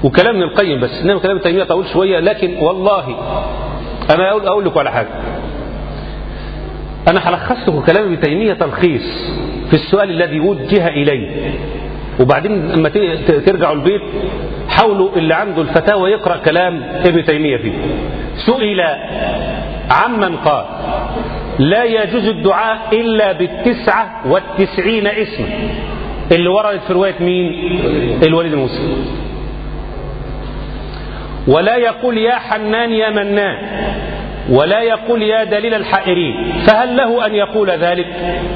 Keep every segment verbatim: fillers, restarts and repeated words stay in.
وكلام ابن القيم، بس إنما كلام ابن تيمية طويل شوية. لكن والله أنا أقول, أقول لكم على حاجة، أنا هلخص لكم كلام ابن تيمية تلخيص في السؤال الذي وجه إليه، وبعدين لما ترجعوا البيت حاولوا اللي عنده الفتاوى يقرأ كلام ابن تيمية فيه. سئل عمن قال لا يجوز الدعاء إلا بالتسعة والتسعين اسم اللي وردت في رواية مين؟ الوليد المسلم. ولا يقول يا حنان يا منان، ولا يقول يا دليل الحائرين، فهل له أن يقول ذلك؟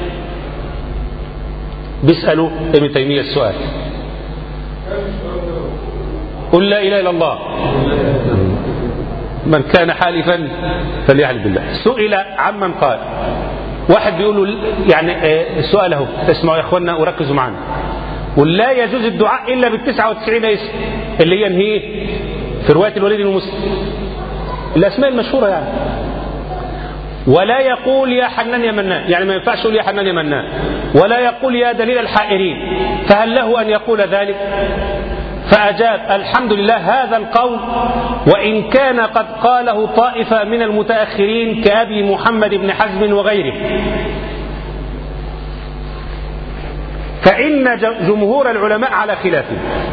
بيسألوا ابن تيمية السؤال. قل لا إله إلا الله، من كان حالفا فليحلف بالله. سئل عمن قال، واحد بيقولوا يعني السؤال اهو، اسمعوا يا اخوانا وركزوا معنا. قل لا يجوز الدعاء الا بالتسعة وتسعين اسم اللي هي انهي في رواية الوليد المسلم، الاسماء المشهورة يعني. ولا يقول يا حنان يا منان، يعني ما ينفعش يقول يا حنان يا منان. ولا يقول يا دليل الحائرين، فهل له ان يقول ذلك؟ فأجاب الحمد لله هذا القول وإن كان قد قاله طائفة من المتأخرين كأبي محمد بن حزم وغيره، فإن جمهور العلماء على خلافه.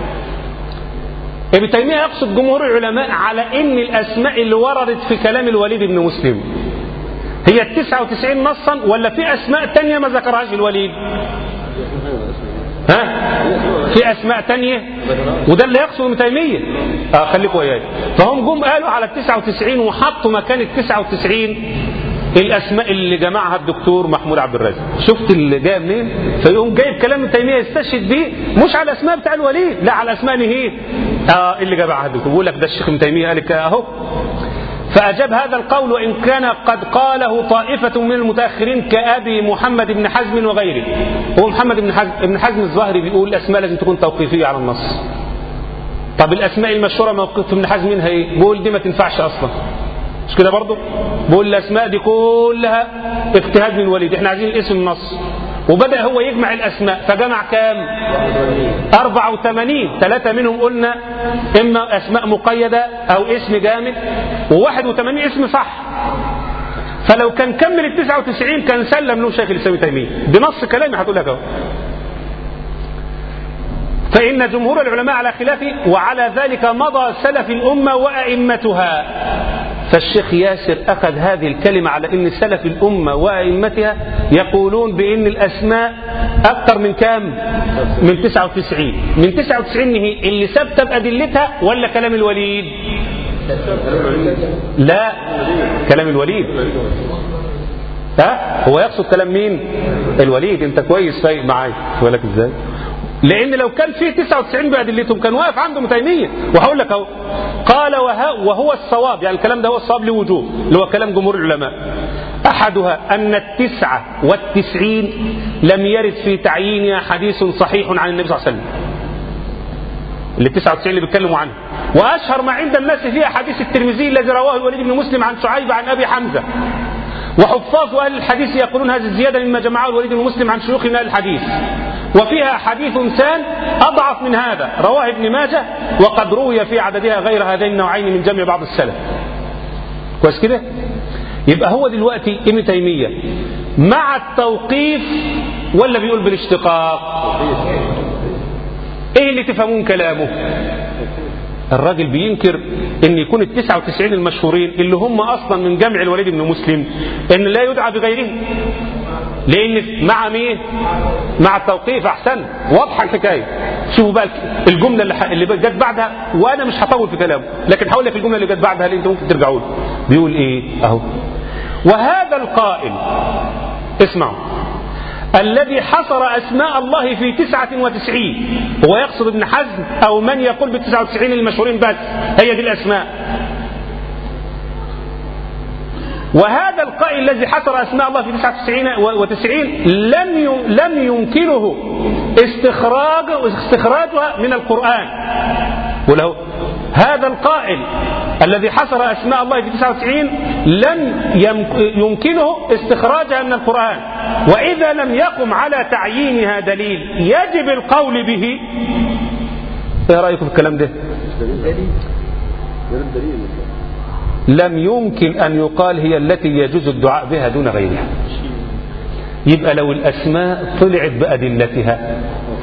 ابن تيمية يقصد جمهور العلماء على إن الأسماء اللي وردت في كلام الوليد بن مسلم هي التسعة وتسعين نصا، ولا في أسماء تانية ما ذكرهاش الوليد؟ ها؟ في أسماء تانية، وده اللي يقصد ابن تيمية. آه خليكوا وياي. فهم جم قالوا على التسعة وتسعين وحطوا مكان التسعة وتسعين الأسماء اللي جمعها الدكتور محمود عبد الرازق. شفت اللي جاي منين؟ فيقوم جايب كلام ابن تيمية يستشهد بيه مش على الأسماء بتاع الوليد، لا على الأسماء اللي هي آه اللي جمعها الدكتور. بيقول لك ده الشيخ ابن تيمية قال كده أهو. فأجاب هذا القول وإن كان قد قاله طائفة من المتأخرين كأبي محمد بن حزم وغيره. هو محمد بن حزم ابن حزم الظاهري بيقول الأسماء لازم تكون توقيفية على النص. طب الأسماء المشهورة موقف ابن حزم منها إيه؟ بيقول دي ما تنفعش أصلا، مش كده برضه؟ بيقول الأسماء دي كلها اجتهاد من الوليد، احنا عايزين الاسم النص. وبدأ هو يجمع الأسماء، فجمع كام؟ أربعة وثمانين. ثلاثة منهم قلنا إما أسماء مقيدة أو اسم جامد، وواحد وثمانين اسم صح. فلو كان كمل التسعة وتسعين كان سلم له شيخ الإسلام ابن تيمية بنص كلامي هتقول لك اهو. فإن جمهور العلماء على خلافه، وعلى ذلك مضى سلف الأمة وأئمتها. فالشيخ ياسر أخذ هذه الكلمة على أن سلف الأمة وأئمتها يقولون بأن الأسماء أكثر من كام؟ من تسعة وتسعين. من تسعة وتسعين هي اللي ثابتة بأدلتها ولا كلام الوليد؟ لا، كلام الوليد. ها؟ هو يقصد كلام مين؟ الوليد. انت كويس فايق معايا ولك ازاي؟ لأن لو كان فيه تسعة وتسعين بأدلتهم كان واقف عنده ابن تيمية. وهقول لك اهو، قال وهو الصواب، يعني الكلام ده هو الصواب لوجوه، اللي هو كلام جمهور العلماء. أحدها أن التسعة والتسعين لم يرد في تعيينها حديث صحيح عن النبي صلى الله عليه وسلم، اللي التسعة وتسعين اللي بيتكلموا عنه. وأشهر ما عند الناس فيها حديث الترمذي الذي رواه الوليد بن مسلم عن شعيب عن أبي حمزة. وحفاظ أهل الحديث يقولون هذه الزيادة مما جمعه الوليد بن مسلم عن شيوخ من أهل الحديث. وفيها حديث ثان أضعف من هذا رواه ابن ماجه، وقد روي في عددها غير هذين النوعين من جمع بعض السلف. كويس كده؟ يبقى هو دلوقتي ابن تيمية مع التوقيف ولا بيقول بالاشتقاق؟ ايه اللي تفهمون كلامه؟ الراجل بينكر ان يكون التسعة وتسعين المشهورين اللي هم اصلا من جمع الوليد بن مسلم ان لا يدعى بغيره، لان مع مين؟ مع التوقيف. احسن، واضحه الحكايه. شوفوا بقى الجمله اللي, اللي جت بعدها، وانا مش هطول في كلامه لكن هقول لك الجمله اللي جت بعدها اللي انتم ممكن ترجعوا له. بيقول ايه اهو: وهذا القائل، اسمعوا، الذي حصر أسماء الله في تسعة وتسعين، هو يقصد ابن حزم أو من يقول بالتسعة وتسعين المشهورين بس هي دي الأسماء. وهذا القائل الذي حصر أسماء الله في تسعة وتسعين لم لم يمكنه استخراج استخراجها من القرآن. وله هذا القائل الذي حصر أسماء الله في تسعة وتسعين لم يمكنه استخراجها من القرآن، وإذا لم يقم على تعيينها دليل يجب القول به. ايه رأيكم في الكلام ده؟ لم يمكن أن يقال هي التي يجوز الدعاء بها دون غيرها. يبقى لو الأسماء طلعت بأدلتها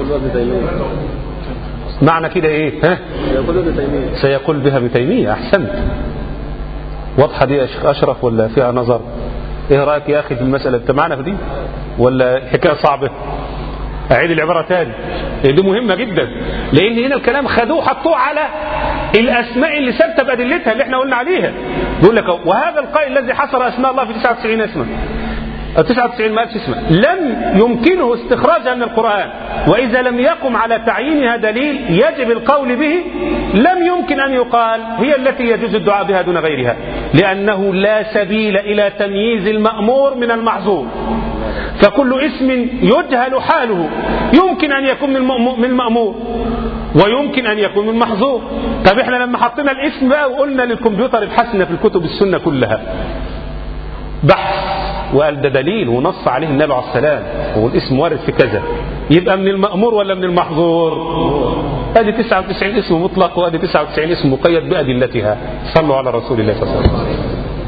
معنى كده إيه؟ ها؟ سيقول بها ابن تيمية. أحسنت. واضحة دي يا شيخ أشرف ولا فيها نظر؟ إيه رأيك يا أخي في المسألة؟ أنت معنا في دي ولا الحكاية صعبة؟ أعيد العبارة تاني، دي مهمة جدا، لأن هنا الكلام خدوه حطوه على الأسماء اللي ثابتة بأدلتها اللي احنا قلنا عليها. بيقول لك وهذا القائل الذي حصر أسماء الله في تسعة وتسعين اسما، تسعة وتسعين ما قالش اسما، لم يمكنه استخراجها من القرآن، وإذا لم يقم على تعيينها دليل يجب القول به لم يمكن أن يقال هي التي يجوز الدعاء بها دون غيرها، لأنه لا سبيل إلى تمييز المأمور من المحظور، فكل اسم يجهل حاله يمكن أن يكون من المأمور ويمكن أن يكون من محظور. طب احنا لما حطينا الاسم بقى وقلنا للكمبيوتر ابحثنا في الكتب السنة كلها بحث وقال ده دليل ونص عليه النبي عليه السلام والاسم وارد في كذا، يبقى من المأمور ولا من المحظور؟ ادي تسعة وتسعين اسم مطلق وادي تسعة وتسعين اسم مقيد بأدلتها. صلوا على رسول الله صلى الله عليه وسلم.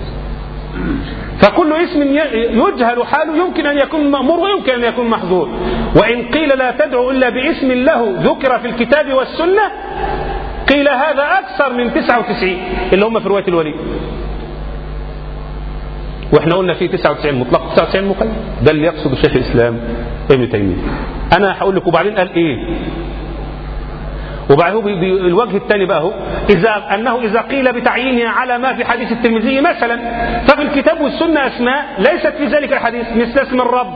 فكل اسم يجهل حاله يمكن أن يكون مأمور ويمكن أن يكون محظور. وإن قيل لا تدعو إلا باسم له ذكر في الكتاب والسنة قيل هذا أكثر من تسعة وتسعين اللي هم في رواية الوليد، واحنا قلنا فيه تسعة وتسعين مطلق تسعة وتسعين مقيد. ده اللي يقصد شيخ الإسلام ابن تيمية. أنا هقول لك وبعدين قال إيه، وبعدين الوجه الثاني بقى هو إذا أنه إذا قيل بتعيينها على ما في حديث الترمذي مثلا ففي الكتاب والسنة أسماء ليست في ذلك الحديث مثل اسم الرب،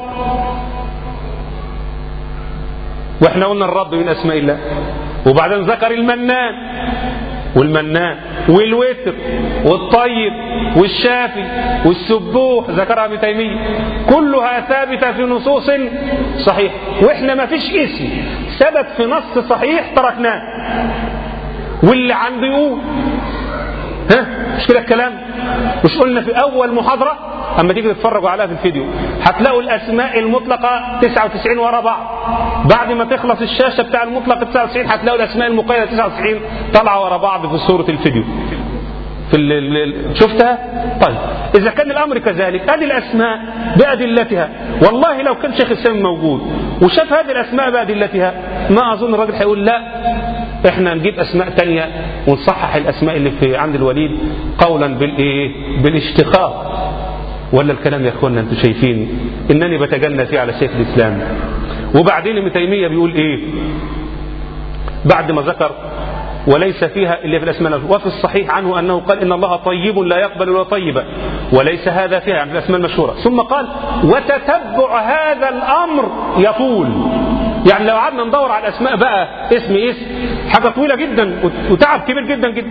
واحنا قلنا الرب من أسماء الله. وبعدين ذكر المنان والمنان والوتر والطيب والشافي والسبوح ذكرها ابن تيمية، كلها ثابتة في نصوص صحيح، واحنا ما فيش اسم ثبت في نص صحيح تركناه، واللي عنده يقول ها مش كده الكلام؟ مش قلنا في اول محاضرة اما تيجي تتفرجوا عليها في الفيديو هتلاقوا الاسماء المطلقة تسعة وتسعين ورا بعض، بعد ما تخلص الشاشة بتاع المطلق تسعة وتسعين هتلاقوا الاسماء المقيدة تسعة وتسعين طالعة ورا بعض في صورة الفيديو في ال شفتها؟ طيب إذا كان الأمر كذلك ادي الأسماء بأدلتها، والله لو كان شيخ الإسلام موجود وشاف هذه الأسماء بأدلتها ما أظن الراجل هيقول لا احنا نجيب أسماء تانية ونصحح الأسماء اللي في عند الوليد قولا بالإيه؟ بالاشتقاق. ولا الكلام يا اخوانا انتم شايفين انني بتجنى فيه على شيخ الإسلام. وبعدين ابن تيمية بيقول ايه بعد ما ذكر وليس فيها إلا في الأسماء، وفي الصحيح عنه أنه قال إن الله طيب لا يقبل إلا طيبا وليس هذا فيها يعني في الأسماء المشهورة، ثم قال وتتبع هذا الأمر يطول. يعني لو قعدنا ندور على الأسماء بقى اسم اسم حاجة طويلة جدا وتعب كبير جدا جدا.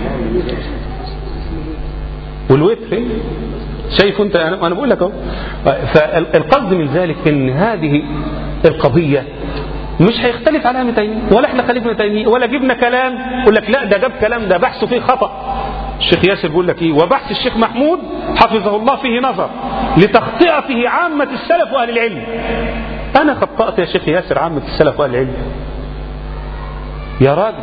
والوتر شايف انت انا بقول لك اهو. فالقصد من ذلك ان هذه القضية مش هيختلف عليها ابن تيمية ولا احنا خليفنا ابن تيمية ولا جبنا كلام يقول لك لا ده جاب كلام ده بحثه فيه خطأ. الشيخ ياسر بيقول لك ايه وبحث الشيخ محمود حفظه الله فيه نظر لتخطئته عامة السلف واهل العلم. انا خطأت يا شيخ ياسر عامة السلف واهل العلم يا راجل؟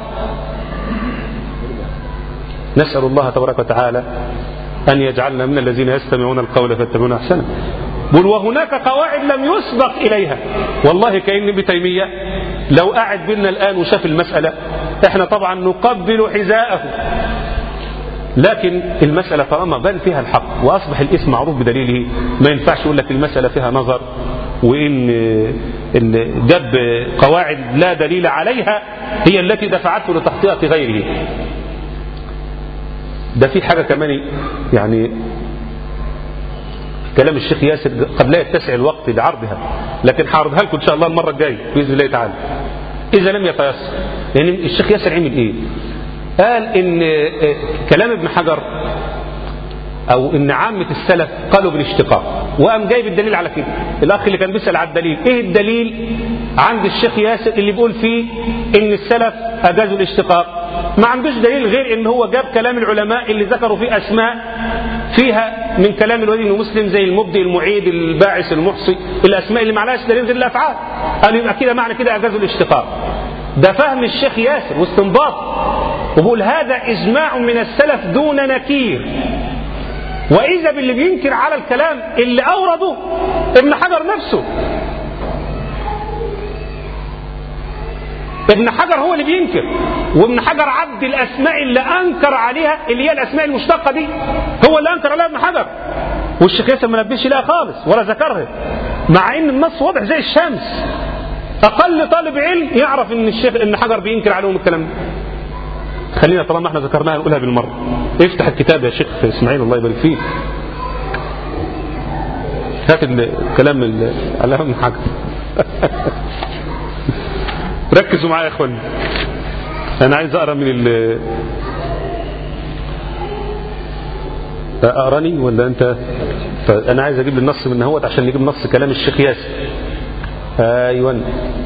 نسأل الله تبارك وتعالى أن يجعلنا من الذين يستمعون القول فيتبعون أحسنه. بل وهناك قواعد لم يسبق إليها. والله كأن ابن تيمية لو قاعد بينا الآن وشاف المسألة احنا طبعا نقبل حذاءه، لكن المسألة طالما بان فيها الحق وأصبح الاسم معروف بدليله ما ينفعش يقول لك المسألة فيها نظر وإن جاب قواعد لا دليل عليها هي التي دفعته لتخطئة غيره. ده في حاجة كمان يعني كلام الشيخ ياسر قد لا يتسع الوقت لعرضها، لكن هعرضها لكم إن شاء الله المرة الجاية بإذن الله تعالى إذا لم يتيسر. لأن يعني الشيخ ياسر عمل إيه؟ قال إن كلام ابن حجر أو إن عامة السلف قالوا بالاشتقاق، وقام جايب الدليل على كده. الأخ اللي كان بيسأل على الدليل إيه الدليل عند الشيخ ياسر اللي بيقول فيه إن السلف أجازوا الاشتقاق؟ ما عندوش دليل غير إن هو جاب كلام العلماء اللي ذكروا فيه أسماء فيها من كلام الوليد بن مسلم زي المبدئ المعيد الباعث المحصي، الأسماء اللي معلهاش دليل غير الأفعال. قالوا يبقى كده معنى كده أجازوا الاشتقاق. ده فهم الشيخ ياسر واستنباط، وبقول هذا إجماع من السلف دون نكير. وإذا باللي بينكر على الكلام اللي أورده ابن حجر نفسه. ابن حجر هو اللي بينكر، وابن حجر عد الأسماء اللي أنكر عليها اللي هي الأسماء المشتقة دي هو اللي أنكر عليها ابن حجر، والشيخ ياسر ما نبهش لها خالص ولا ذكرها، مع إن النص واضح زي الشمس. أقل طالب علم يعرف إن الشيخ ابن حجر بينكر عليهم الكلام ده. خلينا طالما احنا ذكرناها نقولها بالمرة. افتح الكتاب يا شيخ اسماعيل الله يبارك فيك، هات الكلام اللي على ابن حجر. ركزوا معايا يا اخواني، انا عايز اقرا من ال اقراني ولا انت؟ انا عايز اجيب النص من هوت عشان نجيب نص كلام الشيخ ياسر. ايوه،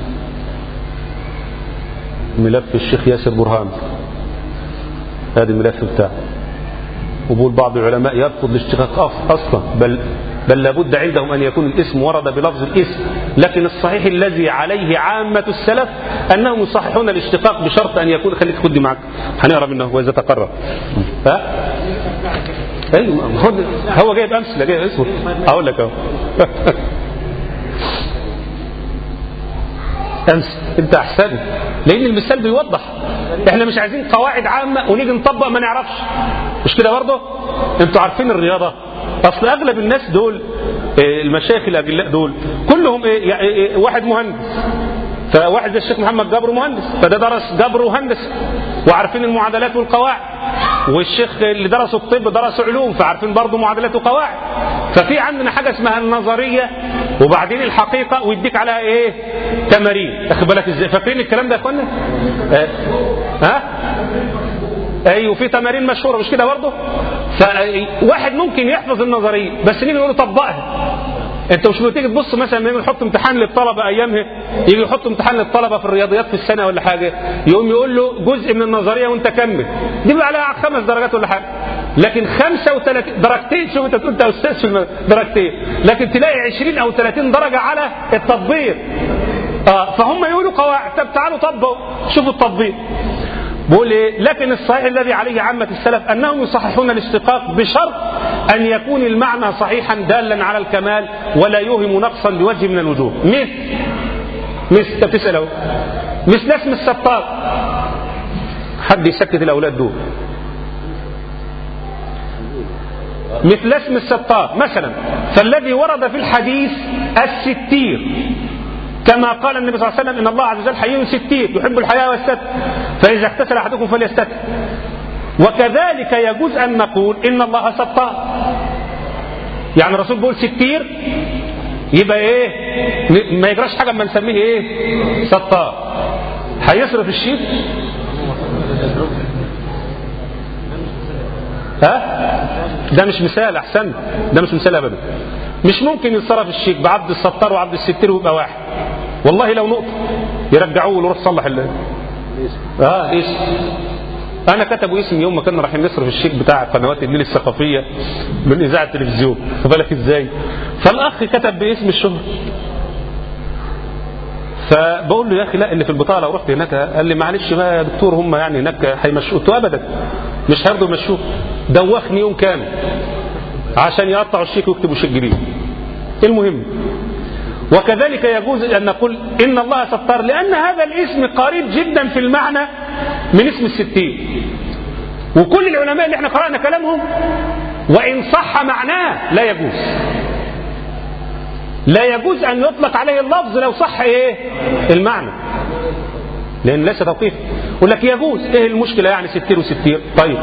ملف الشيخ ياسر برهان، هذا الملف بتاعه. وبقول بعض العلماء يرفض الاشتقاق اصلا، بل بل لابد عندهم أن يكون الاسم ورد بلفظ الاسم، لكن الصحيح الذي عليه عامة السلف أنهم يصححون الاشتقاق بشرط أن يكون. خليك خدي معك هنقرا منه وإذا تقرر. ها؟ أيوة هو جايب أمثلة، جايب اسمه أقول لك أهو. أمس أنت أحسن، لأن المثال بيوضح. إحنا مش عايزين قواعد عامة ونيجي نطبق ما نعرفش، مش كده برضه؟ أنتوا عارفين الرياضة، أصل أغلب الناس دول المشايخ الأجلاء دول كلهم إيه؟ يعني واحد مهندس، فواحد زي الشيخ محمد جبر مهندس، فده درس جبر وهندسة وعارفين المعادلات والقواعد، والشيخ اللي درسوا الطب درسوا علوم فعارفين برضه معادلات وقواعد. ففي عندنا حاجة اسمها النظرية وبعدين الحقيقة ويديك عليها ايه؟ تمارين. اخد بالك ازاي؟ فاكرين الكلام ده يا اخوانا؟ اه؟ ها؟ ايوه في تمارين مشهورة مش كده برضه؟ فواحد ممكن يحفظ النظرية بس نيجي نقول له طبقها. انت مش بتيجي تبص مثلا لما يحط امتحان للطلبه ايامها، يجي يحط امتحان للطلبه في الرياضيات في السنه ولا حاجه، يقوم يقول له جزء من النظريه وانت كمل، دي بقى عليها خمس درجات ولا حاجه، لكن خمسة وثلاثين درجتين، شوف انت تقول انت استاذ في درجتين، لكن تلاقي عشرين او ثلاثين درجه على التطبيق. اه فهم يقولوا قواعد، طب تعالوا طبقوا شوفوا التطبيق. بقول ايه؟ لكن الصحيح الذي عليه عامة السلف انهم يصححون الاشتقاق بشرط ان يكون المعنى صحيحا دالا على الكمال ولا يوهم نقصا بوجه من الوجوه. مثل مثل انت بتسال اهو، مثل اسم الستار. حد يسكت الاولاد دول. مثل اسم الستار مثلا، فالذي ورد في الحديث الستير، كما قال النبي صلى الله عليه وسلم ان الله عز وجل حي ستير يحب الحياء والستر، فاذا اغتسل احدكم فليستتر. وكذلك يجوز ان نقول ان الله ستار، يعني الرسول بيقول ستير يبقى ايه؟ ما يجراش حاجه اما نسميه ايه؟ ستار. هيصرف الشيك؟ ها؟ ده مش مثال، احسن ده مش مثال ابدا. مش ممكن يتصرف الشيك بعبد الستار وعبد الستير ويبقى واحد، والله لو نقطة يرجعوه ويروح صلح ال اه ايش؟ انا كتبوا اسمي يوم ما كنا رايحين نصرف الشيك بتاع قنوات النيل الثقافيه من اذاعه التلفزيون، خد بالك ازاي؟ فالاخ كتب باسم الشهر، فبقول له يا اخي لا اللي في البطاقه لو رحت هناك، قال لي معلش بقى يا دكتور هم يعني هناك هيمشوه. قلت له ابدا مش هيرضوا يمشوه، دوخني يوم كامل عشان يقطعوا الشيك ويكتبوا شيك جديد. المهم، وكذلك يجوز أن نقول إن الله ستار، لأن هذا الاسم قريب جدا في المعنى من اسم الستين، وكل العلماء اللي احنا قرأنا كلامهم وإن صح معناه لا يجوز، لا يجوز أن يطلق عليه اللفظ لو صح إيه المعنى، لأن ليس توقيف. يقول لك يجوز، إيه المشكلة يعني ستير وستير؟ طيب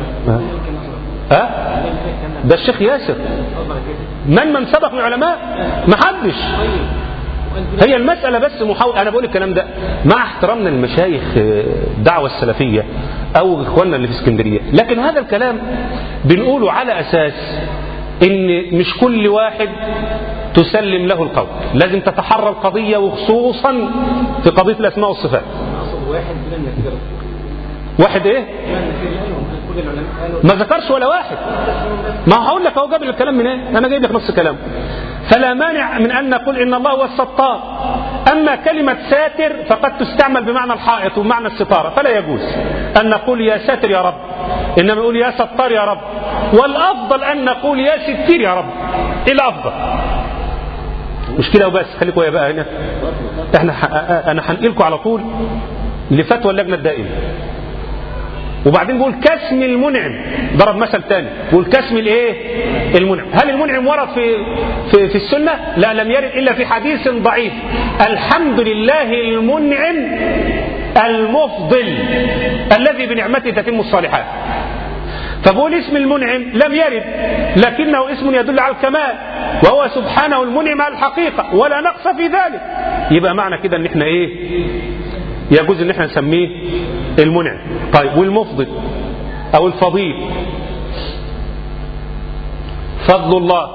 ها؟ ده الشيخ ياسر، من من سبق من العلماء؟ ما حدش. هي المسألة بس محاولة. أنا بقول الكلام ده مع احترامنا للمشايخ الدعوة السلفية أو إخواننا اللي في اسكندرية، لكن هذا الكلام بنقوله على أساس إن مش كل واحد تسلم له القول، لازم تتحرى القضية، وخصوصا في قضية الأسماء والصفات. واحد إيه؟ ما ذكرش ولا واحد. ما هقول لك هو جاب الكلام من ايه؟ انا جايب لك نص كلامه. فلا مانع من ان نقول ان الله هو الستار. اما كلمه ساتر فقد تستعمل بمعنى الحائط وبمعنى الستاره، فلا يجوز ان نقول يا ساتر يا رب، انما نقول يا ستار يا رب. والافضل ان نقول يا ستير يا رب. ايه الافضل؟ مش كده وبس، خليكم يا بقى هنا. احنا انا هنقلكم على طول لفتوى اللجنه الدائمه. وبعدين بيقول كاسم المنعم، ضرب مثل ثاني بيقول كاسم الايه؟ المنعم. هل المنعم ورد في في في السنه؟ لا، لم يرد الا في حديث ضعيف. الحمد لله المنعم المفضل الذي بنعمته تتم الصالحات. فبقول اسم المنعم لم يرد، لكنه اسم يدل على الكمال، وهو سبحانه المنعم على الحقيقه ولا نقص في ذلك. يبقى معنى كده ان احنا ايه؟ يجوز ان احنا نسميه المنعم. طيب والمفضل او الفضيل؟ فضل الله،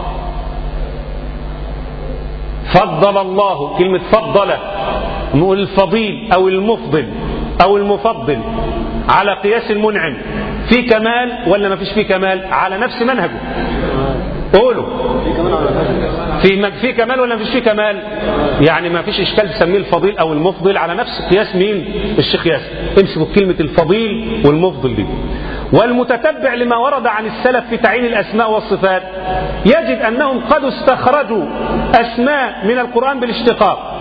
فضل الله، كلمة فضل. نقول الفضيل او المفضل او المفضل على قياس المنعم في كمال ولا ما فيش فيه كمال؟ على نفس منهجه. قولوا في في كمال ولا ما فيش فيه كمال؟ يعني ما فيش اشكال تسميه الفضيل او المفضل على نفس قياس مين؟ الشيخ ياسر. امسكوا كلمه الفضيل والمفضل دي. والمتتبع لما ورد عن السلف في تعيين الاسماء والصفات يجد انهم قد استخرجوا اسماء من القران بالاشتقاق.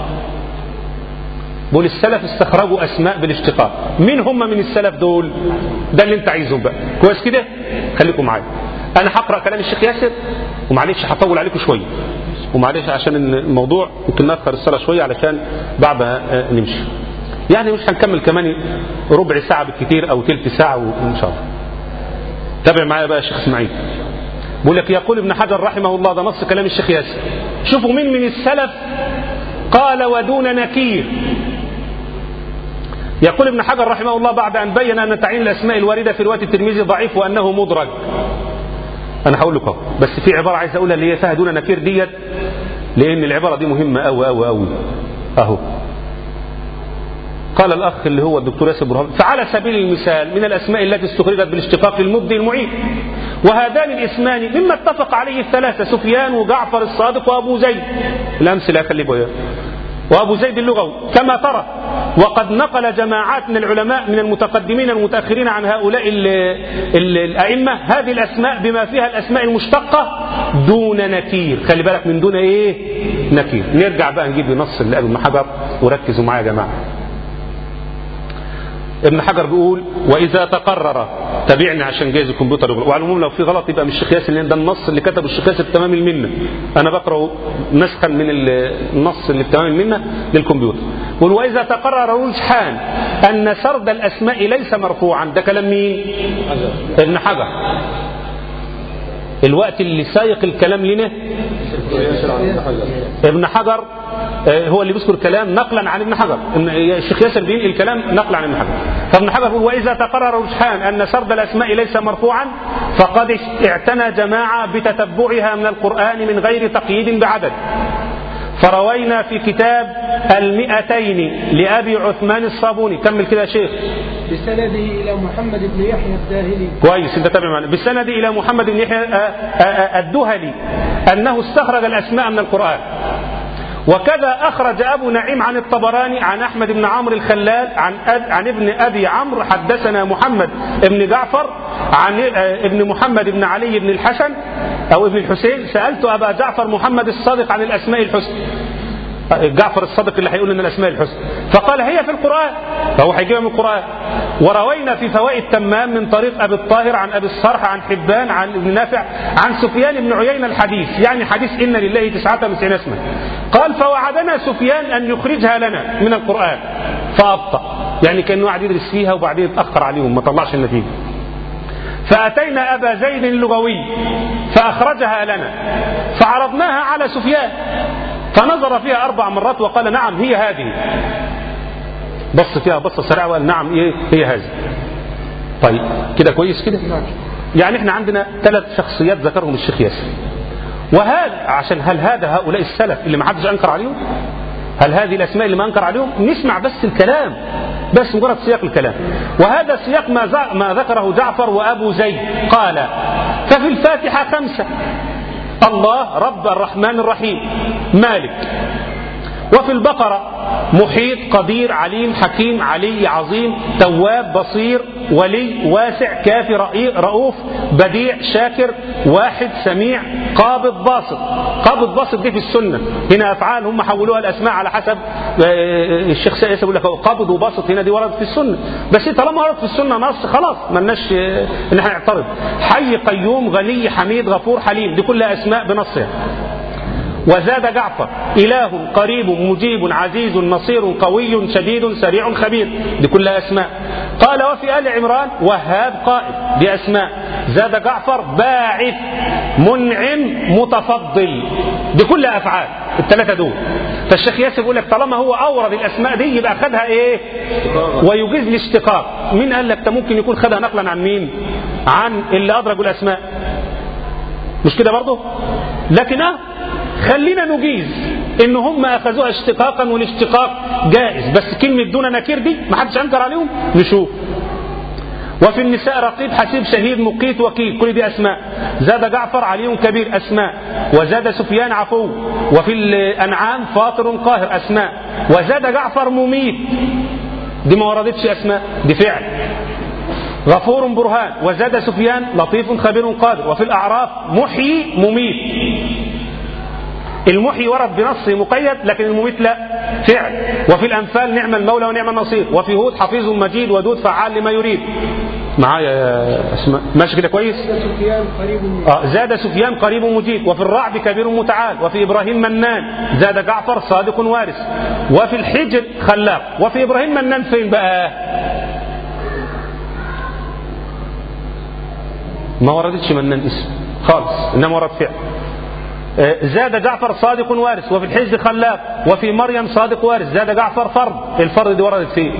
بقول السلف استخرجوا اسماء بالاشتقاق. مين هم من السلف دول؟ ده اللي انت عايزهم بقى. كويس كده؟ خليكم معايا. انا هقرا كلام الشيخ ياسر ومعلش هطول عليكم شويه، ومعلش عشان الموضوع ممكن ناخر الصلاه شويه علشان بعدها نمشي. يعني مش هنكمل كمان ربع ساعه بالكثير او ثلث ساعه ان شاء الله. تابع معايا بقى يا شيخ اسماعيل. بقول لك يقول ابن حجر رحمه الله، ده نص كلام الشيخ ياسر. شوفوا مين من السلف قال ودون نكير. يقول ابن حجر رحمه الله بعد أن بين أن تعيين الأسماء الواردة في رواية الترمذي ضعيف وأنه مدرج. أنا هقول لكم بس في عبارة عايز أقولها اللي هي فيها دون نكير ديت، لأن العبارة دي مهمة أوي أوي أوي. أهو قال الأخ اللي هو الدكتور ياسر برهان: فعلى سبيل المثال من الأسماء التي استخرجت بالاشتقاق المبدي المعيد، وهذان الاسمان مما اتفق عليه الثلاثة: سفيان وجعفر الصادق وأبو زيد. الأمثلة خلي بها، وأبو زيد اللغوي كما ترى. وقد نقل جماعات من العلماء من المتقدمين المتأخرين عن هؤلاء ال ال الأئمة هذه الأسماء بما فيها الأسماء المشتقة دون نكير. خلي بالك من دون إيه؟ نكير. نرجع بقى نجيب نص اللي قاله ابن حجر وركزوا معايا يا جماعة. ابن حجر بيقول: وإذا تقرر، تابعني عشان جايز الكمبيوتر يغلط، وعلى العموم لو في غلط يبقى مش الشيخ ياسر، لأن ده النص اللي كتبه الشيخ ياسر بتمام المنة. أنا بقرأه نسخا من النص اللي بتمام المنة للكمبيوتر. يقول: وإذا تقرر رجحان أن سرد الأسماء ليس مرفوعا. ده كلام مين؟ ابن حجر. الوقت اللي سايق الكلام لنا ابن حجر هو اللي بيذكر الكلام نقلا عن ابن حجر. الشيخ ياسر بينقل الكلام نقلا عن ابن حجر. فابن حجر يقول: وإذا تقرر رجحان أن سرد الأسماء ليس مرفوعا فقد اعتنى جماعة بتتبعها من القرآن من غير تقييد بعدد. فروينا في كتاب المئتين لأبي عثمان الصابوني. كمل كده يا شيخ. بسنده إلى محمد بن يحيى الداهلي. كويس انت تابع معنا. بسنده إلى محمد بن يحيى الدهلي أنه استخرج الأسماء من القرآن. وكذا أخرج أبو نعيم عن الطبراني عن أحمد بن عمرو الخلال عن عن ابن أبي عمرو حدثنا محمد بن جعفر عن ابن محمد بن علي بن الحسن أو ابن الحسين: سألت أبا جعفر محمد الصادق عن الأسماء الحسنى. جعفر الصادق اللي هيقول لنا الأسماء الحسنى، فقال: هي في القرآن، فهو هيجيبها من القرآن. وروينا في فوائد تمام من طريق أبي الطاهر عن أبي الصرح عن حبان عن ابن نافع عن سفيان بن عيينة الحديث، يعني حديث إن لله تسعة وتسعين اسما. قال: فوعدنا سفيان أن يخرجها لنا من القرآن فأبطأ، يعني كأنه قاعد يدرس فيها وبعدين يتأخر عليهم ما طلعش النتيجة. فأتينا أبا زيد اللغوي فأخرجها لنا فعرضناها على سفيان فنظر فيها أربع مرات وقال: نعم هي هذه. بص فيها بصة سريعة وقال: نعم إيه هي هذه. طيب كده كويس كده؟ يعني احنا عندنا ثلاث شخصيات ذكرهم الشيخ ياسر. وهذا عشان هل هذا هؤلاء السلف اللي ما حدش أنكر عليهم؟ هل هذه الأسماء اللي ما أنكر عليهم؟ نسمع بس الكلام، بس مجرد سياق الكلام. وهذا سياق ما, ما ذكره جعفر وأبو زيد. قال: ففي الفاتحة خمسة: الله، رب، الرحمن الرحيم، مالك. وفي البقرة: محيط، قدير، عليم، حكيم، علي، عظيم، تواب، بصير، ولي، واسع، كافي، رؤوف، بديع، شاكر، واحد، سميع، قابض، باسط. قابض باسط دي في السنة، هنا أفعال هم حولوها الأسماء على حسب الشيخ سيد يقول لك قابض وباسط، هنا دي ورد في السنة، بس طالما ورد في السنة نص خلاص ملناش إن احنا نعترض. حي، قيوم، غني، حميد، غفور، حليم، دي كلها أسماء بنصها. وزاد جعفر: إله، قريب، مجيب، عزيز، نصير، قوي، شديد، سريع، خبير، دي كلها أسماء. قال: وفي آل عمران: وهاب، قائد، دي أسماء. زاد جعفر: باعث، منعم، متفضل، دي كلها أفعال، الثلاثة دول. فالشيخ ياسر يقول لك طالما هو أورد الأسماء دي يبقى خدها إيه؟ ويجيز الاشتقاق. مين قال لك ده ممكن يكون خدها نقلا عن مين؟ عن اللي أدرجوا الأسماء، مش كده برضه؟ لكن اه خلينا نجيز ان هم اخذوها اشتقاقا، والاشتقاق جائز، بس كلمه دون نكير دي ما حدش انكر عليهم. نشوف: وفي النساء: رقيب، حسيب، شهيد، مقيت، وكيل، كل دي اسماء. زاد جعفر: علي كبير، اسماء. وزاد سفيان: عفو. وفي الانعام: فاطر قاهر، اسماء. وزاد جعفر: مميت، دي ما وردتش اسماء، دي فعل. غفور، برهان. وزاد سفيان: لطيف، خبير، قادر. وفي الأعراف: محيي، مميت. المحيي ورد بنص مقيد، لكن المميت لا، فعل. وفي الأنفال: نعم المولى ونعم النصير. وفي هود: حفيظ، مجيد، ودود، فعال لما يريد. معايا يا اسماء؟ ماشي كده كويس؟ آه زاد سفيان: قريب، مجيب. وفي الرعد: كبير، متعال. وفي إبراهيم: منان. زاد جعفر: صادق، وارث. وفي الحجر: خلاق. وفي إبراهيم منان فين بقى؟ ما وردتش منان اسم خالص، إنما ورد فعل. زاد جعفر: صادق، وارث. وفي الحجر: خلاق. وفي مريم: صادق، وارث. زاد جعفر: فرد. الفرد دي وردت فيه؟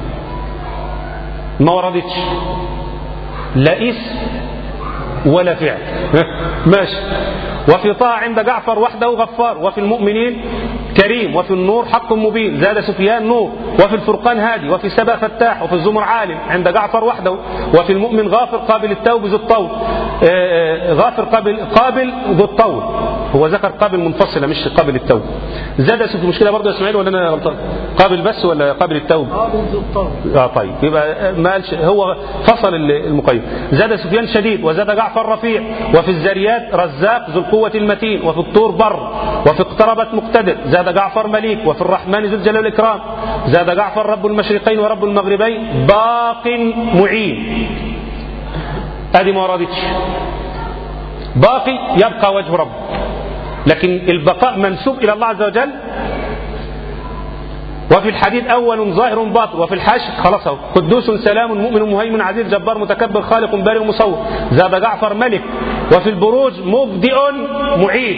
ما وردتش، لا اسم ولا فعل. ماشي. وفي طه عند جعفر وحده غفار. وفي المؤمنين: كريم. وفي النور: حق مبين. زاد سفيان: نور. وفي الفرقان: هادي. وفي سبأ: فتاح. وفي الزمر: عالم عند جعفر وحده. وفي المؤمن: غافر، قابل التوب، ذو الطول. غافر، قابل قابل ذو الطول، هو ذكر قابل منفصلة مش قابل التوب. زاد سفيان، مشكلة برضه يا اسماعيل ولا انا غلطان؟ قابل بس ولا قابل التوب؟ قابل ذو الطول. اه طيب، يبقى ما قالش، هو فصل المقيد. زاد سفيان: شديد. وزاد جعفر: رفيع. وفي الزاريات: رزاق، ذو القوة المتين. وفي الطور: بر. وفي اقتربت: مقتدر. زاد جعفر: مليك. وفي الرحمن: ذو الجلال والإكرام. زاد جعفر: رب المشرقين ورب المغربين، باق، معين. هذه ما وردتش. باقي يبقى وجه رب، لكن البقاء منسوب إلى الله عز وجل. وفي الحديد: أول، ظاهر، باطن. وفي الحشر خلاص اهو: قدوس، سلام، مؤمن، مهيمن، عزيز، جبار، متكبر، خالق، بارئ، مصور. زاد جعفر: ملك. وفي البروج: مبدئ، معيد.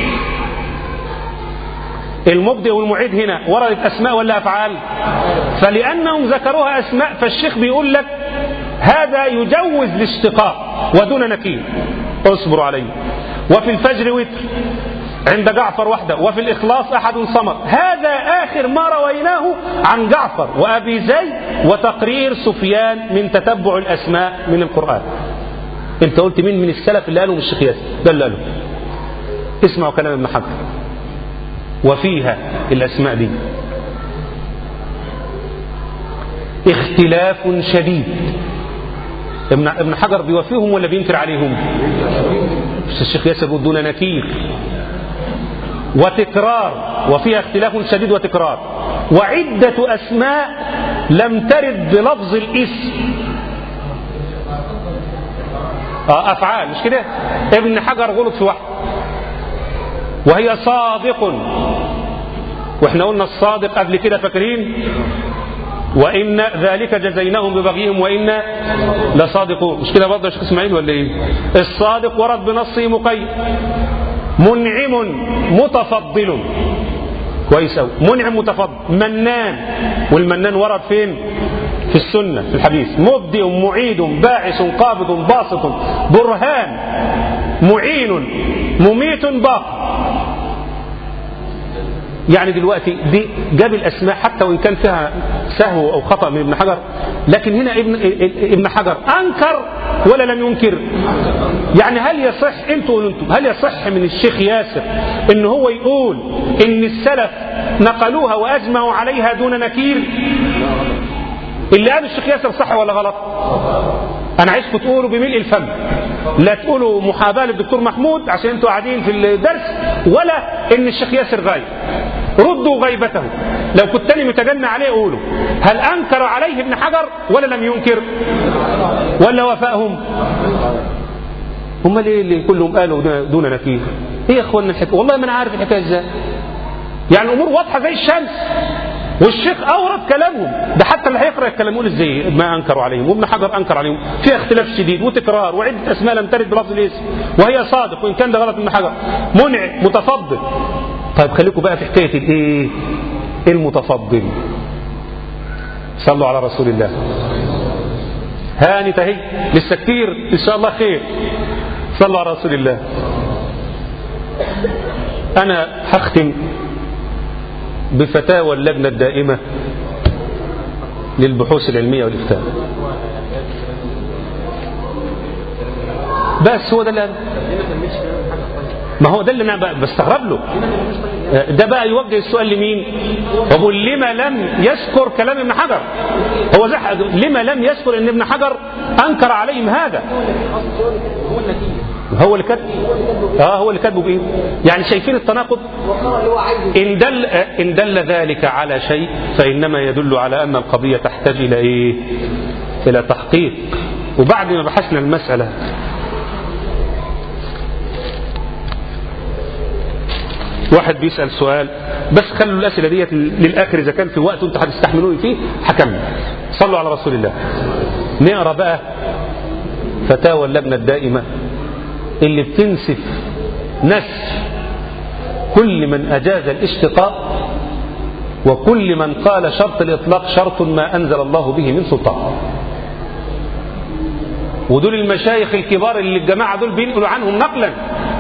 المبدئ والمعيد هنا وردت أسماء ولا أفعال؟ فلأنهم ذكروها أسماء، فالشيخ بيقول لك هذا يجوز الاشتقاق ودون نكير، اصبروا عليه. وفي الفجر: وتر عند جعفر وحده. وفي الإخلاص: أحد صمد. هذا آخر ما رويناه عن جعفر وأبي زيد، وتقرير سفيان من تتبع الأسماء من القرآن. انت قلت مين من السلف اللي قالوا؟ من الشيخ ياسر، ده اللي قالوا. اسمعوا كلام ابن حجر. وفيها الأسماء دي اختلاف شديد. ابن ابن حجر بيوفيهم ولا بينكر عليهم؟ الشيخ ياسر يقول دون نكير. وتكرار، وفيها اختلاف شديد وتكرار. وعدة أسماء لم ترد بلفظ الاسم، أفعال، مش كده؟ ابن حجر غلط في واحد، وهي صادق. واحنا قلنا الصادق قبل كده، فاكرين؟ وإن ذلك جزيناهم ببغيهم وإنا لصادقون، مش كده برضه يا شيخ اسماعيل ولا ايه؟ الصادق ورد بنصه مقيد. منعم، متفضل، كويس قوي. منعم، متفضل. منان، والمنان ورد فين؟ في السنة، في الحديث. مبدئ، معيد، باعث، قابض، باسط. برهان، معين، مميت، باق. يعني دلوقتي دي جاب الأسماء حتى وإن كان فيها سهو أو خطأ من ابن حجر، لكن هنا ابن ابن حجر أنكر ولا لم ينكر؟ يعني هل يصح انتوا انتوا هل يصح من الشيخ ياسر ان هو يقول ان السلف نقلوها واجمعوا عليها دون نكير؟ اللي قال الشيخ ياسر صح ولا غلط؟ انا عايزكم تقولوا بملء الفم، لا تقولوا محاباه للدكتور محمود عشان انتوا قاعدين في الدرس، ولا ان الشيخ ياسر غايب. ردوا غيبته. لو كنت انا متجنى عليه قولوا هل انكر عليه ابن حجر ولا لم ينكر؟ ولا وفاهم؟ هم ليه اللي كلهم قالوا دون نكير؟ ايه يا اخوانا الحكايه؟ والله ما انا عارف الحكايه ازاي. يعني الامور واضحه زي الشمس، والشيخ اورد كلامهم ده، حتى اللي هيقرا الكلام يقول ازاي ما انكروا عليهم، وابن حجر انكر عليهم في اختلاف شديد وتكرار وعده اسماء لم ترد بلفظ الاسم وهي صادق، وان كان ده غلط ابن حجر منع متفضل. طيب خليكم بقى في حكايه الايه؟ المتفضل. صلوا على رسول الله. هاني تهي لسه كتير ان شاء الله خير. صلوا على رسول الله. انا هختم بفتاوى اللجنة الدائمة للبحوث العلمية والإفتاء. بس هو ده اللي ما هو ده اللي انا بستغرب له. ده بقى يوجه السؤال لمين؟ بقول لما لم يذكر كلام ابن حجر؟ هو زح لما لم يذكر ان ابن حجر انكر عليهم هذا؟ هو اللي كاتب اه هو اللي كاتبه بايه؟ يعني شايفين التناقض؟ ان دل ان دل ذلك على شيء فانما يدل على ان القضيه تحتاج الى ايه؟ الى تحقيق. وبعد ما بحثنا المساله واحد بيسال سؤال، بس خلوا الاسئله ديت للاخر اذا كان في وقت وانتوا هتستحملوني فيه هكمل. صلوا على رسول الله. نقرا بقى فتاوى اللجنه الدائمه اللي بتنسف نسف كل من أجاز الاشتقاق وكل من قال شرط الإطلاق شرط ما أنزل الله به من سلطان. ودول المشايخ الكبار اللي الجماعة دول بينقلوا عنهم نقلا.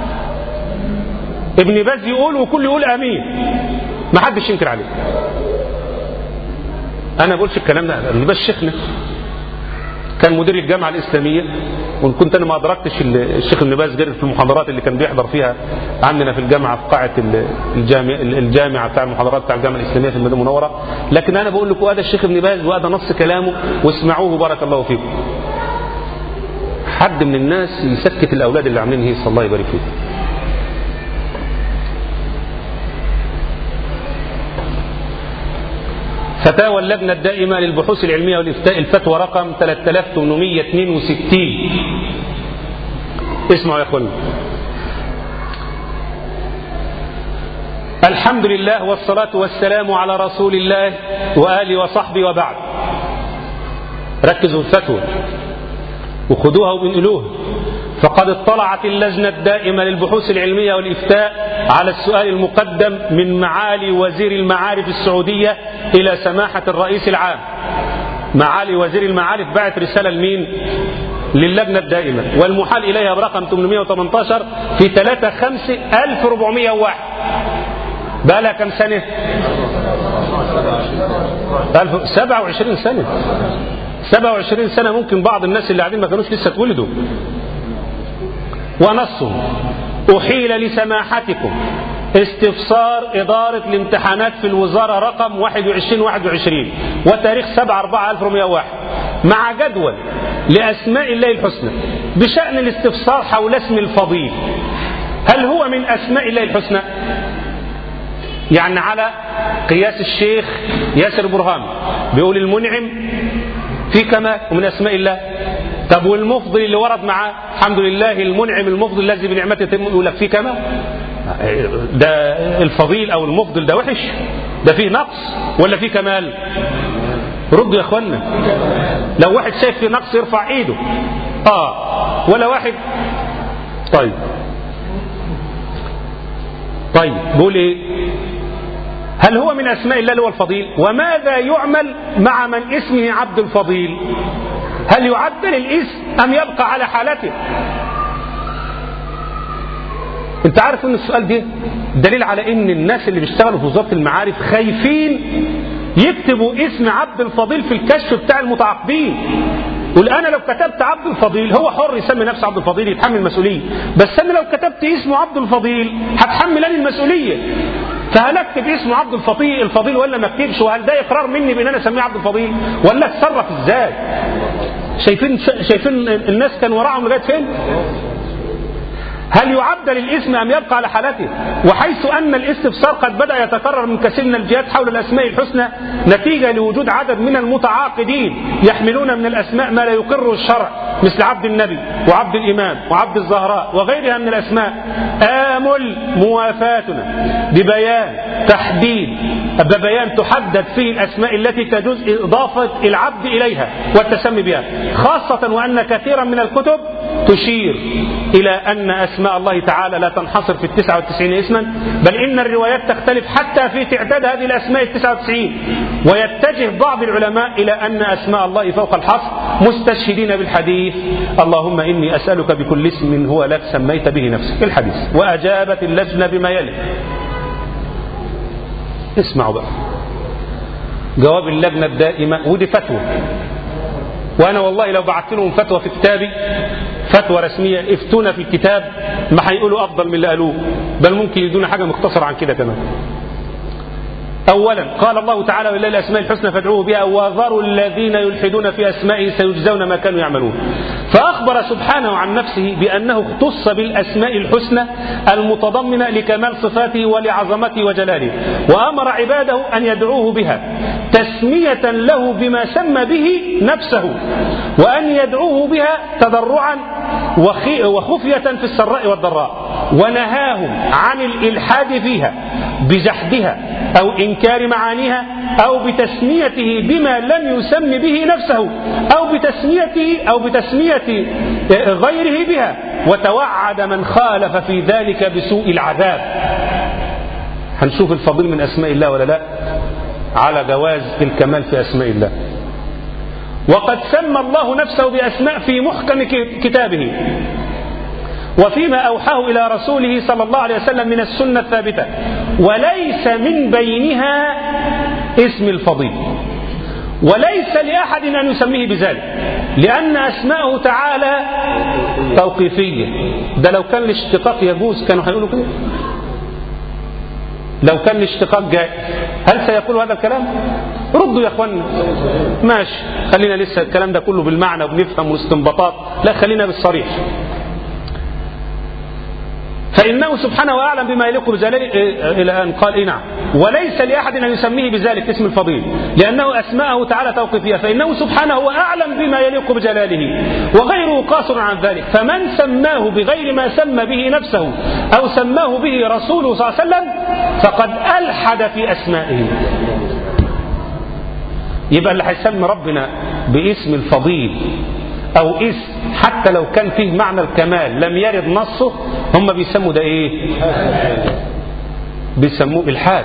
ابن باز يقول وكل يقول آمين، ما حدش ينكر عليه. أنا بقولش الكلام ده، ابن باز شيخنا كان مدير الجامعة الإسلامية، وإن كنت أنا ما أدركتش الشيخ ابن باز غير في المحاضرات اللي كان بيحضر فيها عندنا في الجامعة في قاعة الجامعة, الجامعة بتاع المحاضرات بتاع الجامعة الإسلامية في المدينة المنورة. لكن أنا بقول لكم هذا الشيخ ابن باز وهذا نص كلامه واسمعوه بارك الله فيكم. حد من الناس يسكت الأولاد اللي عاملين هيص الله يبارك فيهم. فتاوى اللجنة الدائمة للبحوث العلمية والإفتاء الفتوى رقم ثلاثة آلاف وثمانمائة واثنين وستين. اسمعوا يا أخوان. الحمد لله والصلاة والسلام على رسول الله وآله وصحبه وبعد. ركزوا الفتوى وخذوها وانقلوها. فقد اطلعت اللجنة الدائمة للبحوث العلمية والإفتاء على السؤال المقدم من معالي وزير المعارف السعودية إلى سماحة الرئيس العام. معالي وزير المعارف بعت رسالة لمين؟ للجنة الدائمة، والمحال إليها برقم ثمانمائة وثمانية عشر في ثلاثة خمسة ألف وأربعمائة وواحد. بقى لها كم سنة؟ سبعة وعشرين سنة. سبعة وعشرين سنة. ممكن بعض الناس اللي قاعدين ما كانوش لسه اتولدوا. ونص: أحيل لسماحتكم استفسار إدارة الامتحانات في الوزارة رقم واحد وعشرين واحد وعشرين وتاريخ سبعة أربعة ألف وأربعمائة وواحد مع جدول لأسماء الله الحسنى بشأن الاستفسار حول اسم الفضيل. هل هو من أسماء الله الحسنى؟ يعني على قياس الشيخ ياسر برهان بيقول المنعم في كمال ومن أسماء الله. طب والمفضل اللي ورد معاه الحمد لله المنعم المفضل الذي بنعمته تتم، يقول لك في كمال. ده الفضيل او المفضل ده وحش؟ ده فيه نقص ولا فيه كمال؟ ردوا يا اخوانا. لو واحد شايف فيه نقص يرفع ايده. اه ولا واحد. طيب طيب بقول ايه؟ هل هو من اسماء الله اللي هو الفضيل؟ وماذا يعمل مع من اسمه عبد الفضيل؟ هل يعدل الاسم ام يبقى على حالته؟ انت عارف ان السؤال ده دليل على ان الناس اللي بيشتغلوا في وزارة المعارف خايفين يكتبوا اسم عبد الفضيل في الكشف بتاع المتعاقدين. قل انا لو كتبت عبد الفضيل، هو حر يسمي نفسه عبد الفضيل يتحمل المسؤوليه، بس انا لو كتبت اسمه عبد الفضيل هتحمل انا المسؤوليه. فهل اكتب اسمه عبد الفضيل الفضيل ولا ما اكتبش؟ وهل ده اقرار مني بان انا اسميه عبد الفضيل ولا اتصرف ازاي؟ شايفين شايفين الناس كان وراهم لغايه فين؟ هل يعدل الاسم ام يبقى على حالته؟ وحيث ان الاستفسار قد بدا يتكرر من كثير من الجهات حول الاسماء الحسنى نتيجه لوجود عدد من المتعاقدين يحملون من الاسماء ما لا يقره الشرع مثل عبد النبي وعبد الامام وعبد الزهراء وغيرها من الاسماء، آمل موافاتنا ببيان تحديد ببيان تحدد فيه الاسماء التي تجوز اضافه العبد اليها والتسمي بها، خاصه وان كثيرا من الكتب تشير الى ان اسماء الله تعالى لا تنحصر في التسعة والتسعين اسما، بل ان الروايات تختلف حتى في تعداد هذه الاسماء التسعة وتسعين، ويتجه بعض العلماء الى ان اسماء الله فوق الحصر مستشهدين بالحديث اللهم اني اسالك بكل اسم هو لك سميت به نفسك الحديث. واجابت اللجنه بما يلي. اسمعوا بقى جواب اللجنه الدائمه، ودي فتوى، وانا والله لو بعت لهم فتوى في كتابي فتوى رسميه افتونا في الكتاب ما هيقولوا افضل من اللي قالوه، بل ممكن يدونا حاجه مختصره عن كده كمان. اولا قال الله تعالى ولله الاسماء الحسنى فادعوه بها وذروا الذين يلحدون في اسمائه سيجزون ما كانوا يعملون. فاخبر سبحانه عن نفسه بانه اختص بالاسماء الحسنى المتضمنه لكمال صفاته ولعظمته وجلاله، وامر عباده ان يدعوه بها تسميه له بما سمى به نفسه، وان يدعوه بها تضرعا وخفيه في السراء والضراء، ونهاهم عن الالحاد فيها بجحدها او انكار معانيها او بتسميته بما لم يسم به نفسه او بتسميته او بتسميه غيره بها، وتوعد من خالف في ذلك بسوء العذاب. هنشوف الفضيل من اسماء الله ولا لا على جواز الكمال في اسماء الله. وقد سمى الله نفسه باسماء في محكم كتابه وفيما أوحاه إلى رسوله صلى الله عليه وسلم من السنة الثابتة، وليس من بينها اسم الفضيل، وليس لأحد أن يسميه بذلك، لأن أسماءه تعالى توقيفية. ده لو كان الاشتقاق يجوز كانوا هيقولوا كده، لو كان الاشتقاق جائز هل سيقولوا هذا الكلام؟ ردوا يا اخوانا. ماشي، خلينا لسه الكلام ده كله بالمعنى وبنفهم والاستنباطات، لا خلينا بالصريح. فإنه سبحانه أعلم بما يليق بجلاله إلى أن قال إيه نعم، وليس لأحد أن يسميه بذلك اسم الفضيل لأنه أسماءه تعالى توقيفية، فإنه سبحانه هو أعلم بما يليق بجلاله وغيره قاصر عن ذلك، فمن سماه بغير ما سمى به نفسه أو سماه به رسوله صلى الله عليه وسلم فقد ألحد في أسمائه. يبقى اللي هيسمي ربنا باسم الفضيل أو اسم حتى لو كان فيه معنى الكمال لم يرد نصه، هم بيسموا ده إيه؟ بيسموه إلحاد.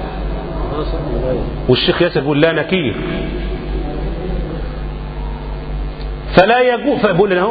والشيخ ياسر يقول لا نكير، فلا يجوز. فبقول لنا اهو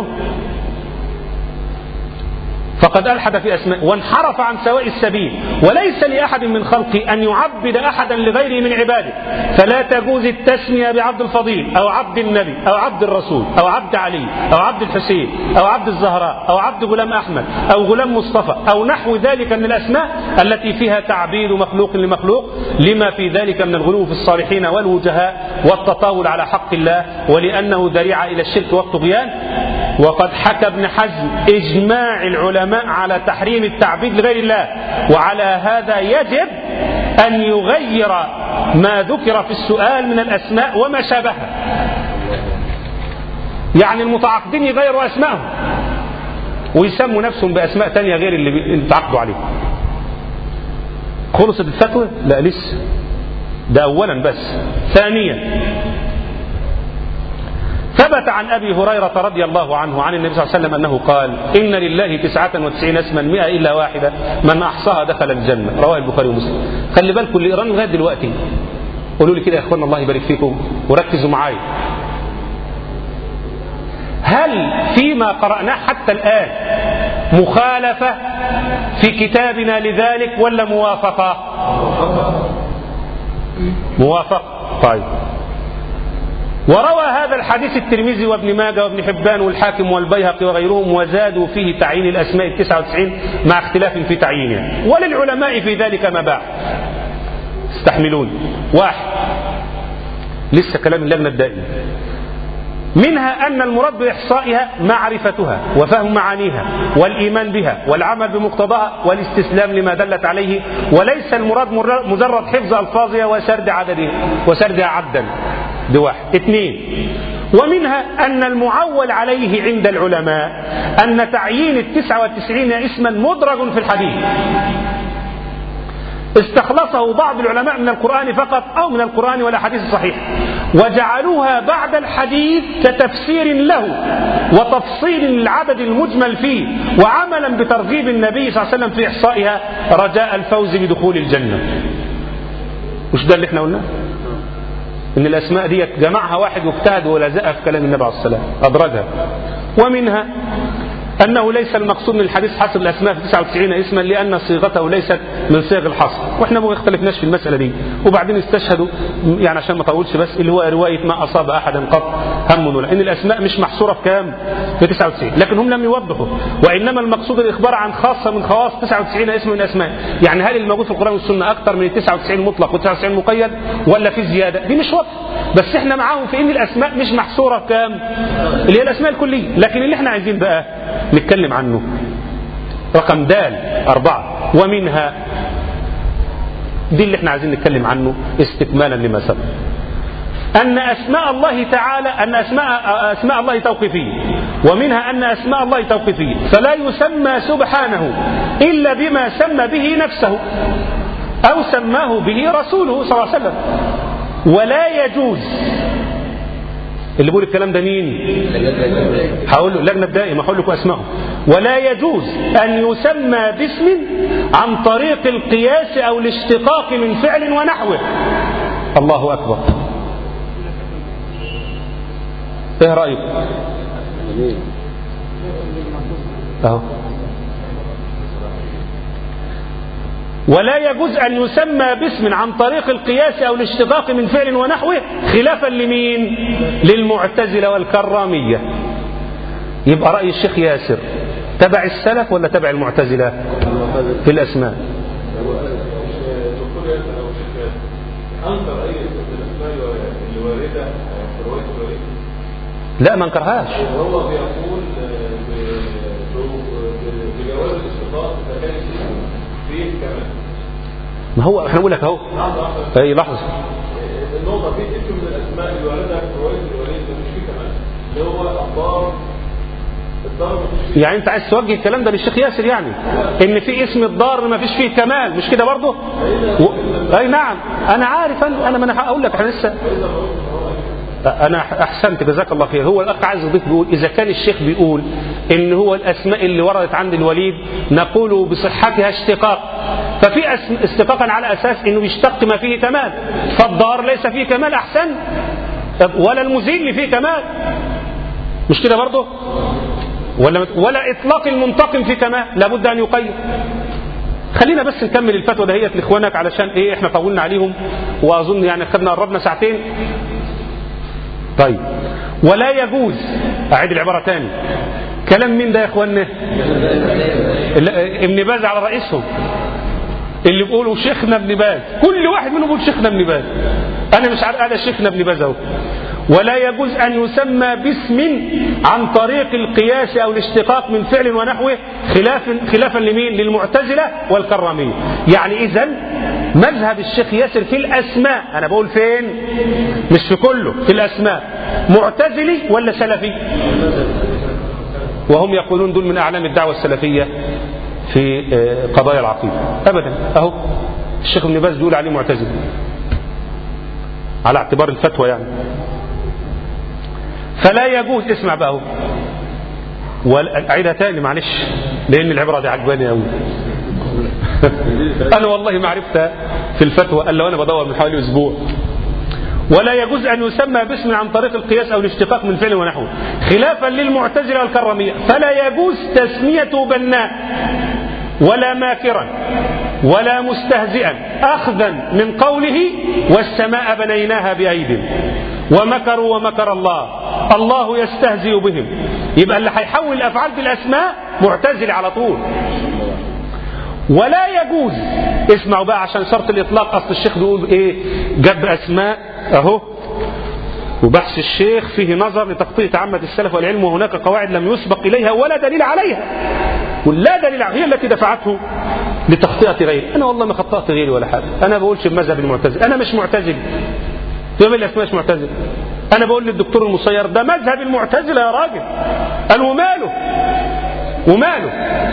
فقد ألحد في أسماء وانحرف عن سواء السبيل، وليس لأحد من خلقه أن يعبد أحدا لغيره من عباده، فلا تجوز التسمية بعبد الفضيل أو عبد النبي أو عبد الرسول أو عبد علي أو عبد الحسين أو عبد الزهراء أو عبد غلام أحمد أو غلام مصطفى أو نحو ذلك من الأسماء التي فيها تعبيد مخلوق لمخلوق، لما في ذلك من الغلو في الصالحين والوجهاء والتطاول على حق الله، ولأنه ذريعة إلى الشرك والطغيان. وقد حكى ابن حزم إجماع العلماء على تحريم التعبيد لغير الله، وعلى هذا يجب أن يغير ما ذكر في السؤال من الأسماء وما شابهها. يعني المتعاقدين يغيروا أسمائهم ويسموا نفسهم بأسماء تانية غير اللي تعاقدوا عليه. خلصت الفتوى؟ لا لسه، ده أولا بس. ثانيا ثبت عن أبي هريرة رضي الله عنه عن النبي صلى الله عليه وسلم أنه قال إن لله تسعة وتسعين اسما مئة إلا واحدة من أحصاها دخل الجنة، رواه البخاري ومسلم. خلي بالكم اللي يقرأني لغاية دلوقتي قولوا لي كده يا إخوانا الله يبارك فيكم وركزوا معايا. هل فيما قرأناه حتى الآن مخالفة في كتابنا لذلك ولا موافقة؟ موافقة. طيب. وروى هذا الحديث الترمذي وابن ماجه وابن حبان والحاكم والبيهقي وغيرهم، وزادوا فيه تعيين الأسماء التسعة وتسعين مع اختلاف في تعيينها، وللعلماء في ذلك مباحث. استحملون. واحد، لسه كلام اللجنة الدائمة. منها أن المراد بإحصائها معرفتها وفهم معانيها والإيمان بها والعمل بمقتضاها والاستسلام لما دلت عليه، وليس المراد مجرد حفظ ألفاظها وسرد عددها وسردها عدا. دي واحد. اثنين، ومنها أن المعول عليه عند العلماء أن تعيين التسعة والتسعين اسما مدرج في الحديث استخلصه بعض العلماء من القرآن فقط أو من القرآن والأحاديث الصحيحة، وجعلوها بعد الحديث كتفسير له وتفصيل للعدد المجمل فيه، وعملا بترغيب النبي صلى الله عليه وسلم في إحصائها رجاء الفوز بدخول الجنة. مش ده اللي احنا قلناه؟ إن الأسماء دي جمعها واحد واجتهد ولزقها في كلام النبي عليه الصلاة والسلام أدرجها. ومنها أنه ليس المقصود من الحديث حصر الأسماء في تسعة وتسعين اسما، لأن صيغته ليست من صيغ الحصر، وإحنا ما اختلفناش في المسألة دي. وبعدين استشهدوا يعني عشان ما طولش بس اللي هو رواية ما أصاب أحدا قط هم ولا، إن الأسماء مش محصورة في كام؟ في تسعة وتسعين، لكن هم لم يوضحوا، وإنما المقصود الإخبار عن خاصة من خواص تسعة وتسعين اسم من الأسماء. يعني هل الموجود في القرآن والسنة أكثر من تسعة وتسعين مطلق و تسعة وتسعين مقيد ولا في زيادة؟ دي مش واضحة، بس إحنا معاهم في إن الأسماء مش محصورة في كام؟ اللي هي الأسماء الكلية. لكن اللي إحنا عايزين بقى نتكلم عنه رقم دال أربعة، ومنها دي اللي احنا عايزين نتكلم عنه استكمالا لما سبق، أن أسماء الله تعالى أن أسماء أسماء الله توقيفية، ومنها أن أسماء الله توقيفية فلا يسمى سبحانه إلا بما سمى به نفسه أو سماه به رسوله صلى الله عليه وسلم. ولا يجوز، اللي بيقول الكلام ده مين؟ هقول له اللجنة الدائمة، هقول لكم أسمائهم. ولا يجوز أن يسمى باسم عن طريق القياس أو الاشتقاق من فعل ونحوه. الله أكبر. إيه رأيكم؟ أهو. ولا يجوز أن يسمى باسم عن طريق القياس أو الاشتقاق من فعل ونحوه، خلافا لمين؟ للمعتزلة والكرامية. يبقى رأي الشيخ ياسر تبع السلف ولا تبع المعتزلة في الأسماء؟ لا ما انكرهاش. هو بيقول بجواز الاشتقاق إذا كان فيه كمان. ما هو احنا بنقول لك اهو. اي لحظه. النقطه في اسم من الاسماء اللي واردها في روايه الوليد مش فيه كمان، اللي هو الضار. الضار مش يعني انت عايز توجه الكلام ده للشيخ ياسر، يعني ان في اسم الضار ما فيش فيه كمال، مش كده برضه؟ و... اي نعم انا عارف، انا انا ما انا هقول لك احنا لسه. أنا أحسنت جزاك الله خير. هو الأخ عايز يضيف بيقول إذا كان الشيخ بيقول إن هو الأسماء اللي وردت عند الوليد نقول بصحتها اشتقاق، ففي اشتقاقا على أساس إنه يشتق ما فيه كمال، فالضار ليس فيه كمال أحسن، ولا المزيل فيه كمال، مش كده برضه؟ ولا ولا إطلاق المنتقم في كمال، لابد أن يقيد. خلينا بس نكمل الفتوى دهيت لإخوانك علشان إيه إحنا طولنا عليهم، وأظن يعني خدنا قربنا ساعتين. طيب. ولا يجوز، أعيد العبارة تاني، كلام مين ده يا إخواننا؟ ابن باز على رئيسهم، اللي بيقولوا شيخنا ابن باز، كل واحد منهم بيقول شيخنا ابن باز، أنا مش عارف، أنا شيخنا ابن باز أهو. ولا يجوز أن يسمى باسم عن طريق القياس أو الاشتقاق من فعل ونحوه، خلاف خلافا لمين؟ للمعتزلة والكرامية. يعني إذن مذهب الشيخ ياسر في الأسماء، أنا بقول فين؟ مش في كله، في الأسماء، معتزلي ولا سلفي؟ وهم يقولون دول من أعلام الدعوة السلفية في قضايا العقيدة. أبدا، أهو الشيخ ابن باز بيقول عليه معتزلي على اعتبار الفتوى يعني. فلا يجوز، اسمع بقى اهو، واعيدها تاني معلش لان العبره دي عجباني قوي. انا والله ما عرفتها في الفتوى الا وانا بدور من حوالي اسبوع. ولا يجوز أن يسمى باسم عن طريق القياس أو الاشتقاق من فعل ونحوه، خلافا للمعتزلة والكرامية. فلا يجوز تسميته بناء ولا ماكرا ولا مستهزئا، أخذا من قوله والسماء بنيناها بأيد ومكروا ومكر الله، الله يستهزئ بهم. يبقى اللي هيحول الأفعال بالأسماء معتزل على طول. ولا يجوز، اسمعوا بقى عشان شرط الإطلاق، أصل الشيخ بيقول إيه، جاب أسماء أهو، وبحث الشيخ فيه نظر لتخطيط عامة السلف والعلم، وهناك قواعد لم يسبق إليها ولا دليل عليها، ولا دليل عليها، هي التي دفعته لتخطئة غيري. أنا والله ما خطأت غيري ولا حاجة، أنا بقولش بمذهب المعتزل، أنا مش معتزل، يوم الأسماء مش معتزل. أنا بقول للدكتور المصير ده مذهب المعتزلة يا راجل، قال وماله وماله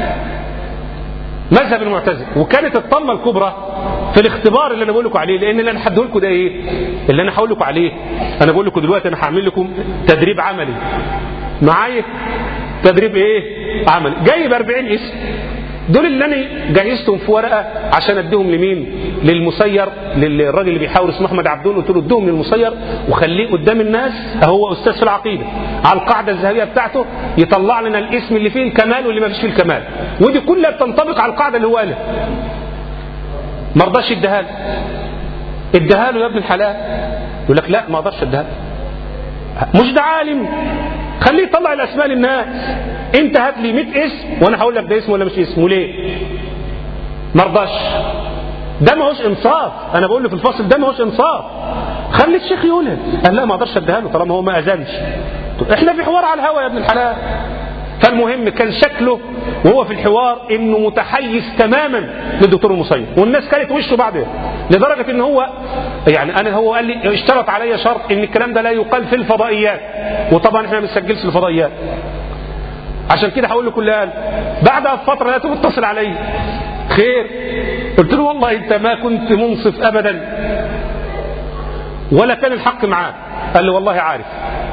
مذهب المعتزلة. وكانت الطلمة الكبرى في الاختبار اللي انا بقول لكم عليه، لان اللي انا هديه لكم ده ايه؟ اللي انا هقول لكم عليه، انا بقول لكم دلوقتي انا هعمل لكم تدريب عملي معايا، تدريب ايه؟ عملي. جايب أربعين اسم، دول اللي انا جهزتهم في ورقه عشان اديهم لمين؟ للمسير، للراجل اللي بيحاول اسمه احمد عبدون. قلت له اديهم للمسير وخليه قدام الناس، هو استاذ في العقيده، على القاعده الذهبيه بتاعته يطلع لنا الاسم اللي فيه الكمال واللي ما فيش فيه الكمال، ودي كلها بتنطبق على القاعده اللي هو قالها. ما رضاش يديها له، اديها له يا ابن الحلال، يقول لك لا ما اقدرش اديها له، مش ده عالم، خليه يطلع الاسماء للناس. انت هات لي مئة اسم وانا هقول لك ده اسم ولا مش اسمه. ليه؟ ما رضاش، ده ما هوش انصاف. انا بقول له في الفصل ده ما هوش انصاف، خلي الشيخ يقولها. قال لا ما اقدرش اديها له طالما هو ما اذنش. احنا في حوار على الهوا يا ابن الحلال. فالمهم كان شكله وهو في الحوار انه متحيز تماما للدكتور المصير، والناس كانت وشه بعده، لدرجه ان هو يعني انا هو قال لي اشترط علي شرط ان الكلام ده لا يقال في الفضائيات، وطبعا احنا ما بنسجلش الفضائيات، عشان كده هقول له كل قال بعدها بفتره لا تتصل علي خير. قلت له والله انت ما كنت منصف ابدا ولا كان الحق معاك. قال لي والله عارف،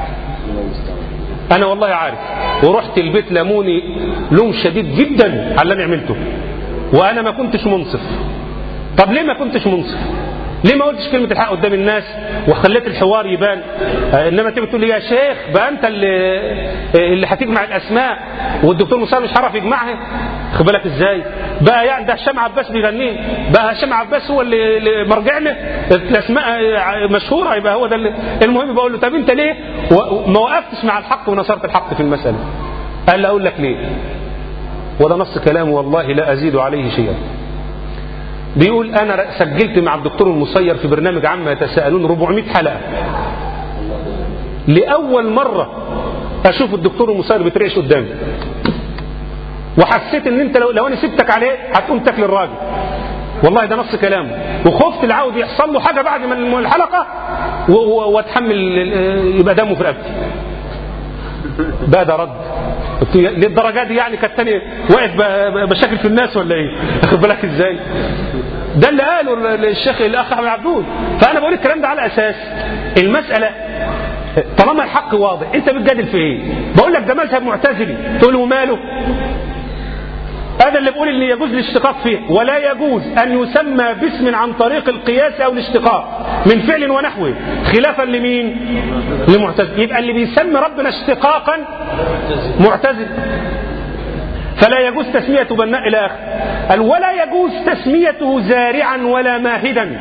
انا والله عارف، ورحت البيت لموني لوم شديد جدا على اللي انا عملته، وانا ما كنتش منصف. طب ليه ما كنتش منصف؟ ليه ما قلتش كلمه الحق قدام الناس وخليت الحوار يبان؟ آه انما تيجي تقول لي يا شيخ بقى انت اللي اللي هتجمع الاسماء والدكتور موسى مش عارف يجمعها. خد بالك ازاي بقى؟ يعني ده هشام عباس بيغنيه بقى، هشام عباس هو اللي, اللي مرجعنا الاسماء مشهوره، يبقى هو ده اللي المهم. بقول له طب انت ليه ما وقفتش مع الحق ونصرت الحق في المساله؟ قال لي اقول لك ليه، وده نص كلامه والله لا ازيد عليه شيئا. بيقول انا سجلت مع الدكتور المصير في برنامج عما يتساءلون أربعمائة حلقه، لاول مره اشوف الدكتور المصير بيترعش قدامي، وحسيت ان انت لو, لو انا سبتك عليه هتقوم تاكل الراجل، والله ده نص كلامه. وخفت العود يحصل له حاجه بعد ما الحلقه واتحمل يبقى دمه في رقبتي. بقى ده رد للدرجه دي يعني؟ كانت تاني واقف بشكل في الناس ولا ايه؟ واخد بالك ازاي؟ ده اللي قاله الشيخ الاخ احمد عبدون. فانا بقول الكلام ده على اساس المساله طالما الحق واضح، انت بتجادل في ايه؟ بقول لك ده مذهب معتزلي، تقول له ماله؟ هذا اللي بيقول اللي يجوز الاشتقاق فيه، ولا يجوز ان يسمى باسم عن طريق القياس او الاشتقاق من فعل ونحوه، خلافا لمين؟ لمعتزل. يبقى اللي بيسمي ربنا اشتقاقا معتزل، فلا يجوز تسمية بناء الى اخر. قال ولا يجوز تسميته زارعا ولا ماهدا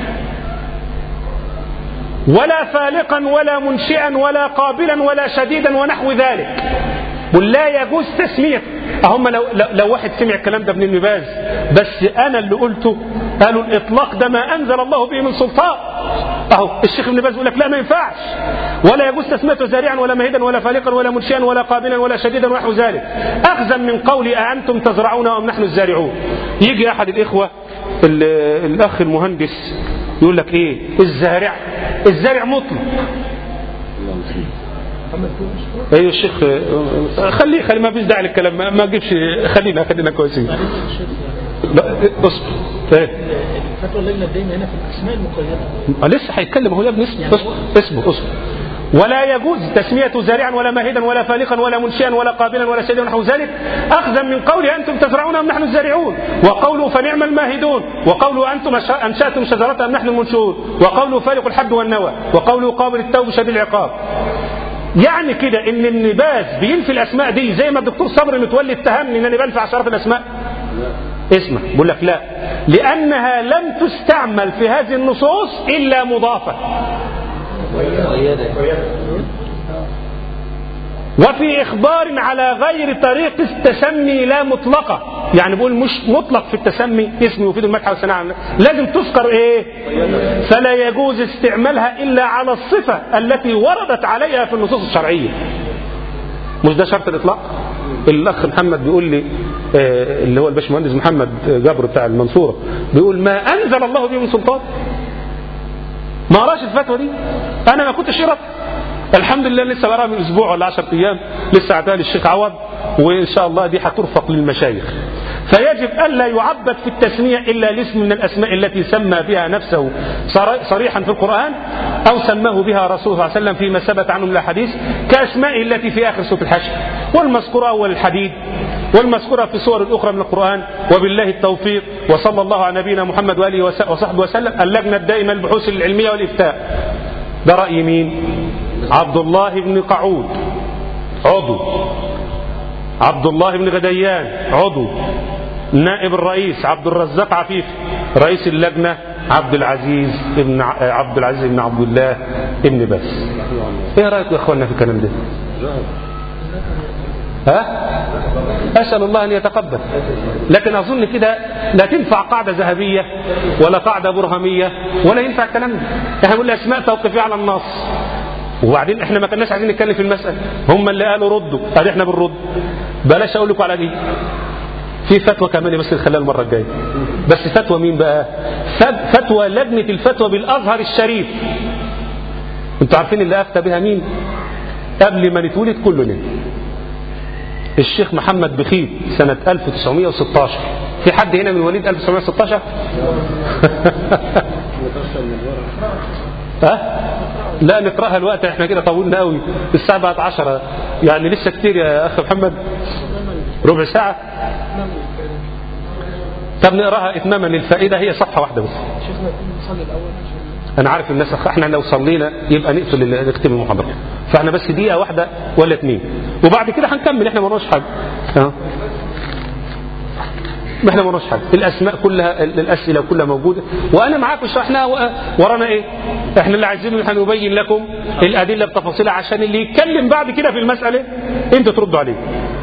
ولا فالقا ولا منشئا ولا قابلا ولا شديدا ونحو ذلك. ولا يجوز تسمية. هم لو, لو واحد سمع الكلام ده ابن ابن باز بس انا اللي قلته، قالوا الاطلاق ده ما انزل الله به من سلطان. اهو الشيخ ابن باز يقول لك لا ما ينفعش، ولا يجوز تسميته زارعا ولا مهيدا ولا فالقا ولا منشئا ولا قابلا ولا شديدا ونحو ذلك، اخذا من قول أأنتم تزرعون ام نحن الزارعون. يجي احد الاخوه الاخ المهندس يقول لك ايه الزارع؟ الزارع مطلق. ايوه الشيخ خليه خليه ما فيش داعي للكلام، ما تجيبش، خلينا خلينا كويسين. لا اصبر. ايه الفتوى اللجنه الدائمه هنا في الاسماء المقيده لسه هيتكلم هو يا ابني. اصبر اصبر اصبر ولا يجوز تسمية زارعا ولا ماهدا ولا فالقا ولا منشئا ولا قابلا ولا سيدا ونحو ذلك، أخذا من قوله أنتم تزرعون أم نحن الزارعون، وقوله فنعم الماهدون، وقوله أنتم أنشأتم شجرة أم نحن المنشئون، وقوله فالق الحب والنوى، وقوله قابل التوب شديد العقاب. يعني كده ان النباذ بينفي الاسماء دي زي ما الدكتور صبري متولي اتهمني ان انا بنفي عشرات الاسماء. اسمع بقول لك لا، لانها لم تستعمل في هذه النصوص الا مضافه. وفي إخبار على غير طريق التسمي لا مطلقة، يعني بقول مش مطلق في التسمي اسم يفيد المدح والثناء، لازم تذكر إيه؟ فلا يجوز استعمالها إلا على الصفة التي وردت عليها في النصوص الشرعية. مش ده شرط الإطلاق؟ الأخ محمد بيقول لي آه اللي هو الباشمهندس محمد جبر بتاع المنصورة بيقول ما أنزل الله به من سلطان. ما قراش الفتوى دي، أنا ما كنتش قرأت، الحمد لله لسه بقراها من اسبوع ولا عشرة ايام، لسه عتها للشيخ عوض، وان شاء الله دي هترفق للمشايخ. فيجب الا يعبد في التسميه الا الاسم من الاسماء التي سمى بها نفسه صريحا في القران او سماه بها رسوله صلى الله عليه وسلم فيما ثبت عنه من الاحاديث، كاسمائه التي في اخر سوره الحشر، والمذكوره اول الحديد، والمذكوره في سور الاخرى من القران. وبالله التوفيق، وصلى الله على نبينا محمد واله وصحبه وسلم. اللجنه الدائمه للبحوث العلميه والافتاء، ده راي مين؟ عبد الله بن قعود عضو، عبد الله بن غديان عضو، نائب الرئيس عبد الرزاق عفيف، رئيس اللجنة عبد العزيز ابن عبد العزيز بن عبد الله ابن باز. ايه رايكم يا اخواننا في الكلام ده؟ ها؟ أسأل الله أن يتقبل، لكن أظن كده لا تنفع قاعدة ذهبية ولا قاعدة برهمية ولا ينفع الكلام ده. احنا بنقول أسماء توقيفية على النص، وبعدين احنا ما كناش عايزين نتكلم في المسألة، هم اللي قالوا ردوا، ادي احنا بنرد. بلاش اقول لكم على دي، في فتوى كمان بس نخليها المرة الجاية. بس فتوى مين بقى؟ فتوى لجنة الفتوى بالأزهر الشريف. انتوا عارفين اللي افتى بها مين؟ قبل ما نتولد كلنا، الشيخ محمد بخيت سنة ألف وتسعمائة وستة عشر. في حد هنا من وليد ألف وتسعمائة وستة عشر؟ ها؟ لا نقراها الوقت، احنا كده طولنا قوي، الساعة بقت عشرة، يعني لسه كتير يا أخ محمد، ربع ساعة. طب نقراها إتماما للفائدة، هي صفحة واحدة بس. أنا عارف الناس، احنا لو صلينا يبقى نقفل نختم المحاضرة، فاحنا بس دقيقة واحدة ولا اتنين، وبعد كده هنكمل، احنا ما قلناش حاجة. ها؟ ما احنا ما قلناش حاجة، الأسماء كلها، الأسئلة كلها موجودة، وأنا معاكم شرحناها. ورانا إيه؟ احنا اللي عايزينه احنا نبين لكم الأدلة بتفاصيلها، عشان اللي يتكلم بعد كده في المسألة أنتوا تردوا عليه.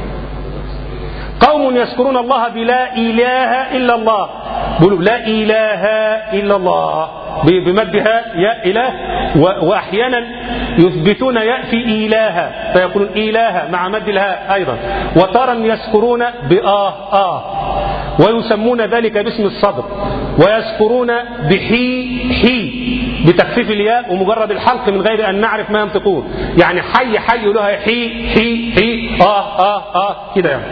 قوم يذكرون الله بلا إله إلا الله، بيقولوا لا إله إلا الله بمدها يا إله، وأحيانا يثبتون ياء في إله فيقولون إله مع مد الهاء أيضا، وتارا يذكرون بآه آه، ويسمون ذلك باسم الصدر، ويذكرون بحي حي بتخفيف الياء ومجرد الحلق من غير أن نعرف ما ينطقون، يعني حي حي لها حي حي حي آه آه آه كده يعني.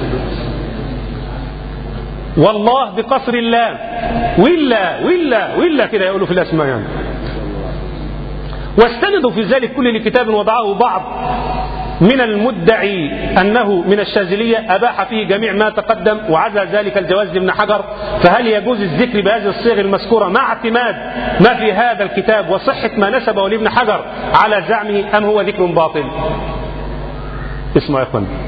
والله بقصر اللام، ولا ولا ولا كده يقولوا في الأسماء يعني. واستندوا في ذلك كل لكتاب وضعه بعض من المدعي أنه من الشاذلية أباح فيه جميع ما تقدم، وعزى ذلك الجواز لابن حجر. فهل يجوز الذكر بهذه الصيغ المذكورة مع اعتماد ما في هذا الكتاب وصحة ما نسبه لابن حجر على زعمه، أم هو ذكر باطل؟ اسمعوا يا اخوان،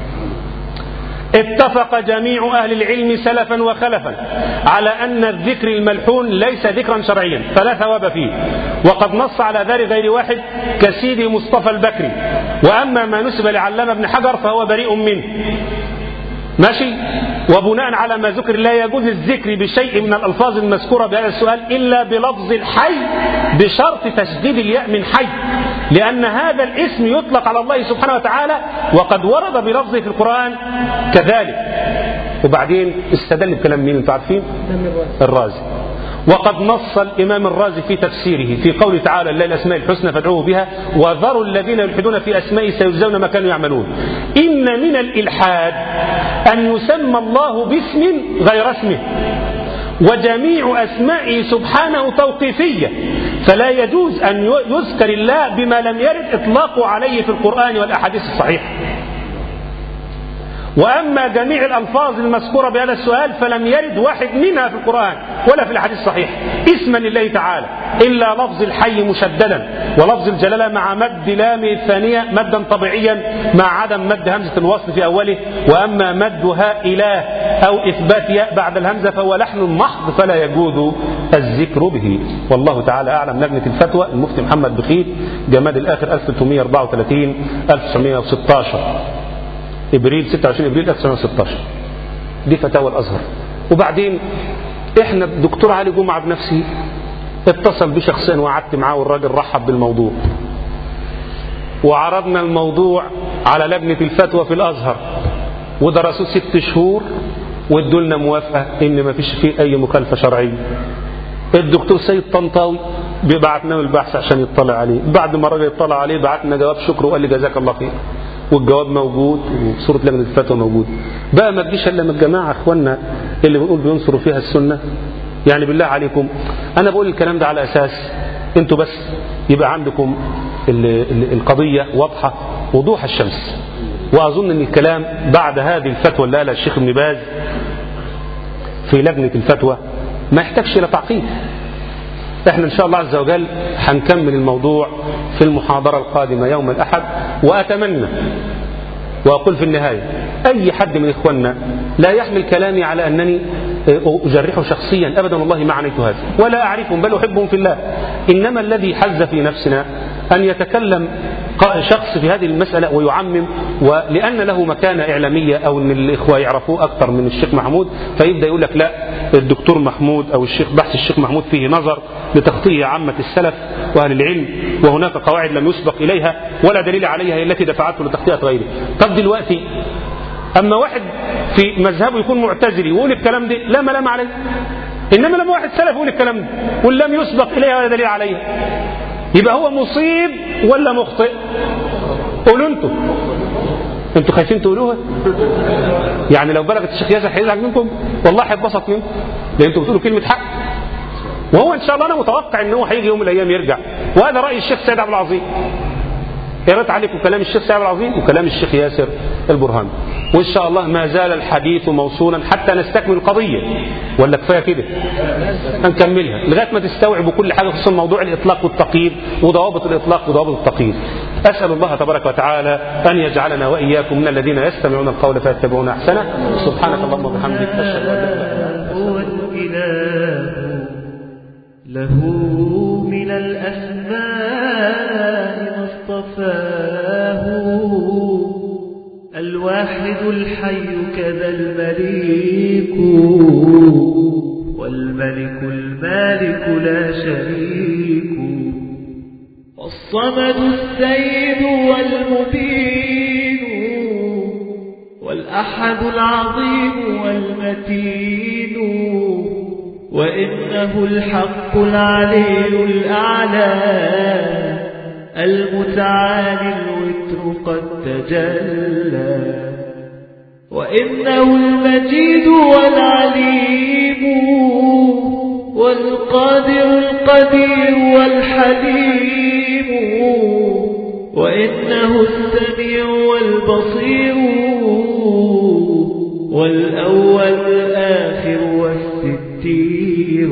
اتفق جميع أهل العلم سلفا وخلفا على أن الذكر الملحون ليس ذكرا شرعيا فلا ثواب فيه، وقد نص على ذلك غير واحد كسيدي مصطفى البكري. وأما ما نسب لعلامة ابن حجر فهو بريء منه. ماشي. وبناء على ما ذكر لا يجوز الذكر بشيء من الألفاظ المذكورة بهذا السؤال إلا بلفظ الحي بشرط تشديد الياء من حي، لأن هذا الاسم يطلق على الله سبحانه وتعالى وقد ورد بلفظه في القرآن كذلك. وبعدين استدل بكلام مين انتوا عارفين؟ الرازي. وقد نص الإمام الرازي في تفسيره في قوله تعالى لله الأسماء الحسنى فادعوه بها وذروا الذين يلحدون في أسمائه سيجزون ما كانوا يعملون. إن من الإلحاد أن يسمى الله باسم غير اسمه، وجميع أسمائه سبحانه توقيفية، فلا يجوز أن يذكر الله بما لم يرد إطلاقه عليه في القرآن والأحاديث الصحيحة. وأما جميع الألفاظ المذكورة بهذا السؤال فلم يرد واحد منها في القرآن ولا في الحديث الصحيح اسما لله تعالى إلا لفظ الحي مشددا ولفظ الجلالة مع مد لامه الثانية مدا طبيعيا مع عدم مد همزة الوصل في أوله. وأما مدها إله أو إثبات ياء بعد الهمزة فهو لحن محض فلا يجوز الذكر به. والله تعالى أعلم. لجنة الفتوى المفتي محمد بخيت جماد الآخر ألف وثلاثمائة وأربعة وثلاثين ألف وتسعمائة وستة عشر ابريل ستة وعشرين ابريل ألف وتسعمائة وستة عشر. دي فتاوى الازهر. وبعدين احنا الدكتور علي جمعه بنفسه اتصل بي شخصيا وقعدت معاه والراجل رحب بالموضوع وعرضنا الموضوع على لجنه الفتوى في الازهر ودرسوه ست شهور وادوا لنا موافقه ان ما فيش فيه اي مخالفه شرعيه. الدكتور سيد طنطاوي بعتنا له البحث عشان يطلع عليه. بعد ما الراجل يطلع عليه بعتنا جواب شكر وقال لي جزاك الله خير والجواب موجود وصورة لجنة الفتوى موجود. بقى ما تجيش الا من الجماعه اخواننا اللي بنقول بينصروا فيها السنه. يعني بالله عليكم انا بقول الكلام ده على اساس انتوا بس يبقى عندكم ال ال القضيه واضحه وضوح الشمس. واظن ان الكلام بعد هذه الفتوى اللي قالها الشيخ ابن باز في لجنه الفتوى ما يحتاجش الى تعقيد. احنا ان شاء الله عز وجل هنكمل الموضوع في المحاضرة القادمة يوم الأحد. وأتمنى وأقول في النهاية أي حد من إخواننا لا يحمل كلامي على أنني أجرحه شخصيا أبدا والله ما عنيت هذا ولا أعرفهم بل أحبهم في الله. إنما الذي حز في نفسنا أن يتكلم شخص في هذه المسألة ويعمم ولأن له مكانة إعلامية أو أن الإخوة يعرفوه أكثر من الشيخ محمود فيبدأ يقول لك لا الدكتور محمود أو الشيخ بحث الشيخ محمود فيه نظر لتغطية عامة السلف وأهل العلم وهناك قواعد لم يسبق إليها ولا دليل عليها هي التي دفعته لتغطية غيره. طب دلوقتي أما واحد في مذهبه يكون معتزلي ويقول الكلام ده لا ملام عليه. إنما لما واحد سلف يقول الكلام ده ولم يسبق إليها ولا دليل عليها يبقى هو مصيب ولا مخطئ؟ قولوا انتوا انتوا خايفين تقولوها؟ يعني لو بلغت الشيخ ياسر هيزعل منكم والله هيتبسط منكم لان انتوا بتقولوا كلمه حق. وهو ان شاء الله انا متوقع ان هو هيجي يوم من الايام يرجع. وهذا راي الشيخ سيد عبد العظيم. قرأت عليكم كلام الشيخ سيد عبد العظيم وكلام الشيخ ياسر البرهاني وان شاء الله ما زال الحديث موصولا حتى نستكمل القضيه. ولا كفايه كده؟ هنكملها لغايه ما تستوعبوا كل حاجه خصوصا موضوع الاطلاق والتقييد وضوابط الاطلاق وضوابط التقييد. اسال الله تبارك وتعالى ان يجعلنا واياكم من الذين يستمعون القول فيتبعون احسنه. سبحانك اللهم وبحمدك اشهد ان لا اله الا انت له من الأسماء ما اصطفاه الواحد الحي كذا المليك والملك المالك لا شريك والصمد السيد والمبين والأحد العظيم والمتين وإنه الحق العلي الأعلى المتعالي الوتر قد تجلى وإنه المجيد والعليم والقادر القدير والحليم وإنه السميع والبصير والأول الآخر والستير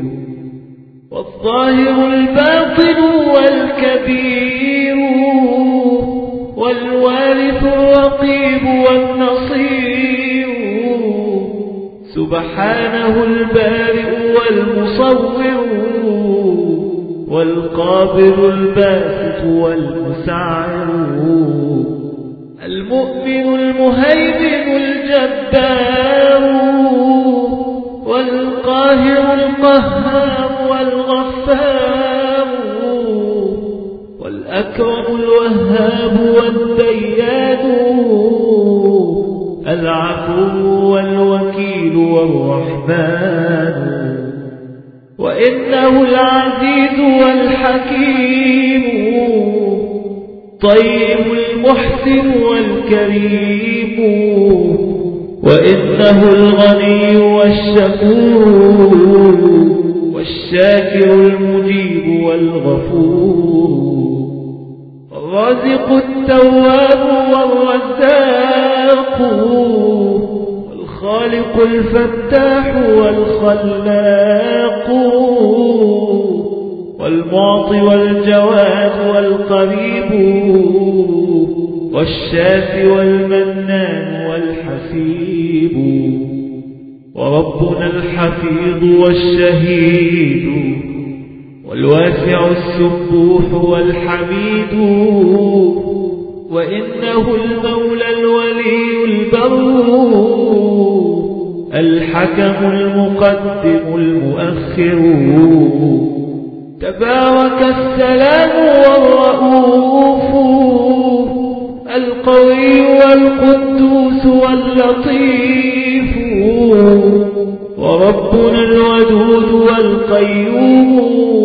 والظاهر الباطن والكبير والوارث الرقيب والنصير سبحانه البارئ والمصور والقابل الباسط والمسعر المؤمن المهيمن الجبار والقاهر القهار والغفار والأكرم الوهاب والديان العفو والوكيل والرحمن وإنه العزيز والحكيم طيب المحسن والكريم وإنه الغني والشكور والشاكر المجيب والغفور الرازق التواب والرزاق والخالق الفتاح والخلاق والمعطي والجواد والقريب والشافي والمنان والحسيب وربنا الحفيظ والشهيد والواسع السبوح والحميد وإنه المولى الولي البر الحكم المقدم المؤخر تبارك السلام والرؤوف القوي والقدوس واللطيف وربنا الودود والقيوم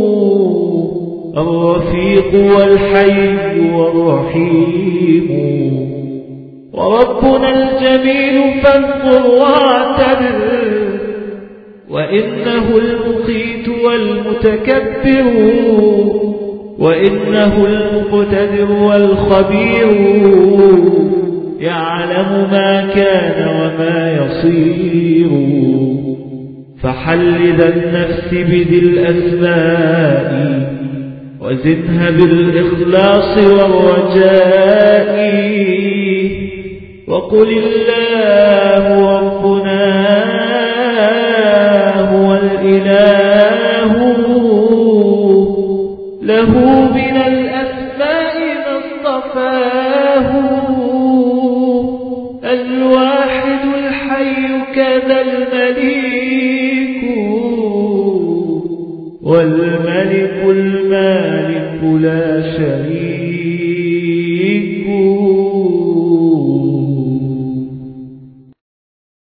الرفيق والحي والرحيم وربنا الجميل فانظر واعتبر وإنه المقيت والمتكبر وإنه المقتدر والخبير يعلم ما كان وما يصير فحلل النفس بذي الأسماء وزدها بالإخلاص والرجاء وقل الله ربنا هو الإله له من الأسماء ما اصطفاه الواحد الحي كذا المليك والملك المالك لا شريك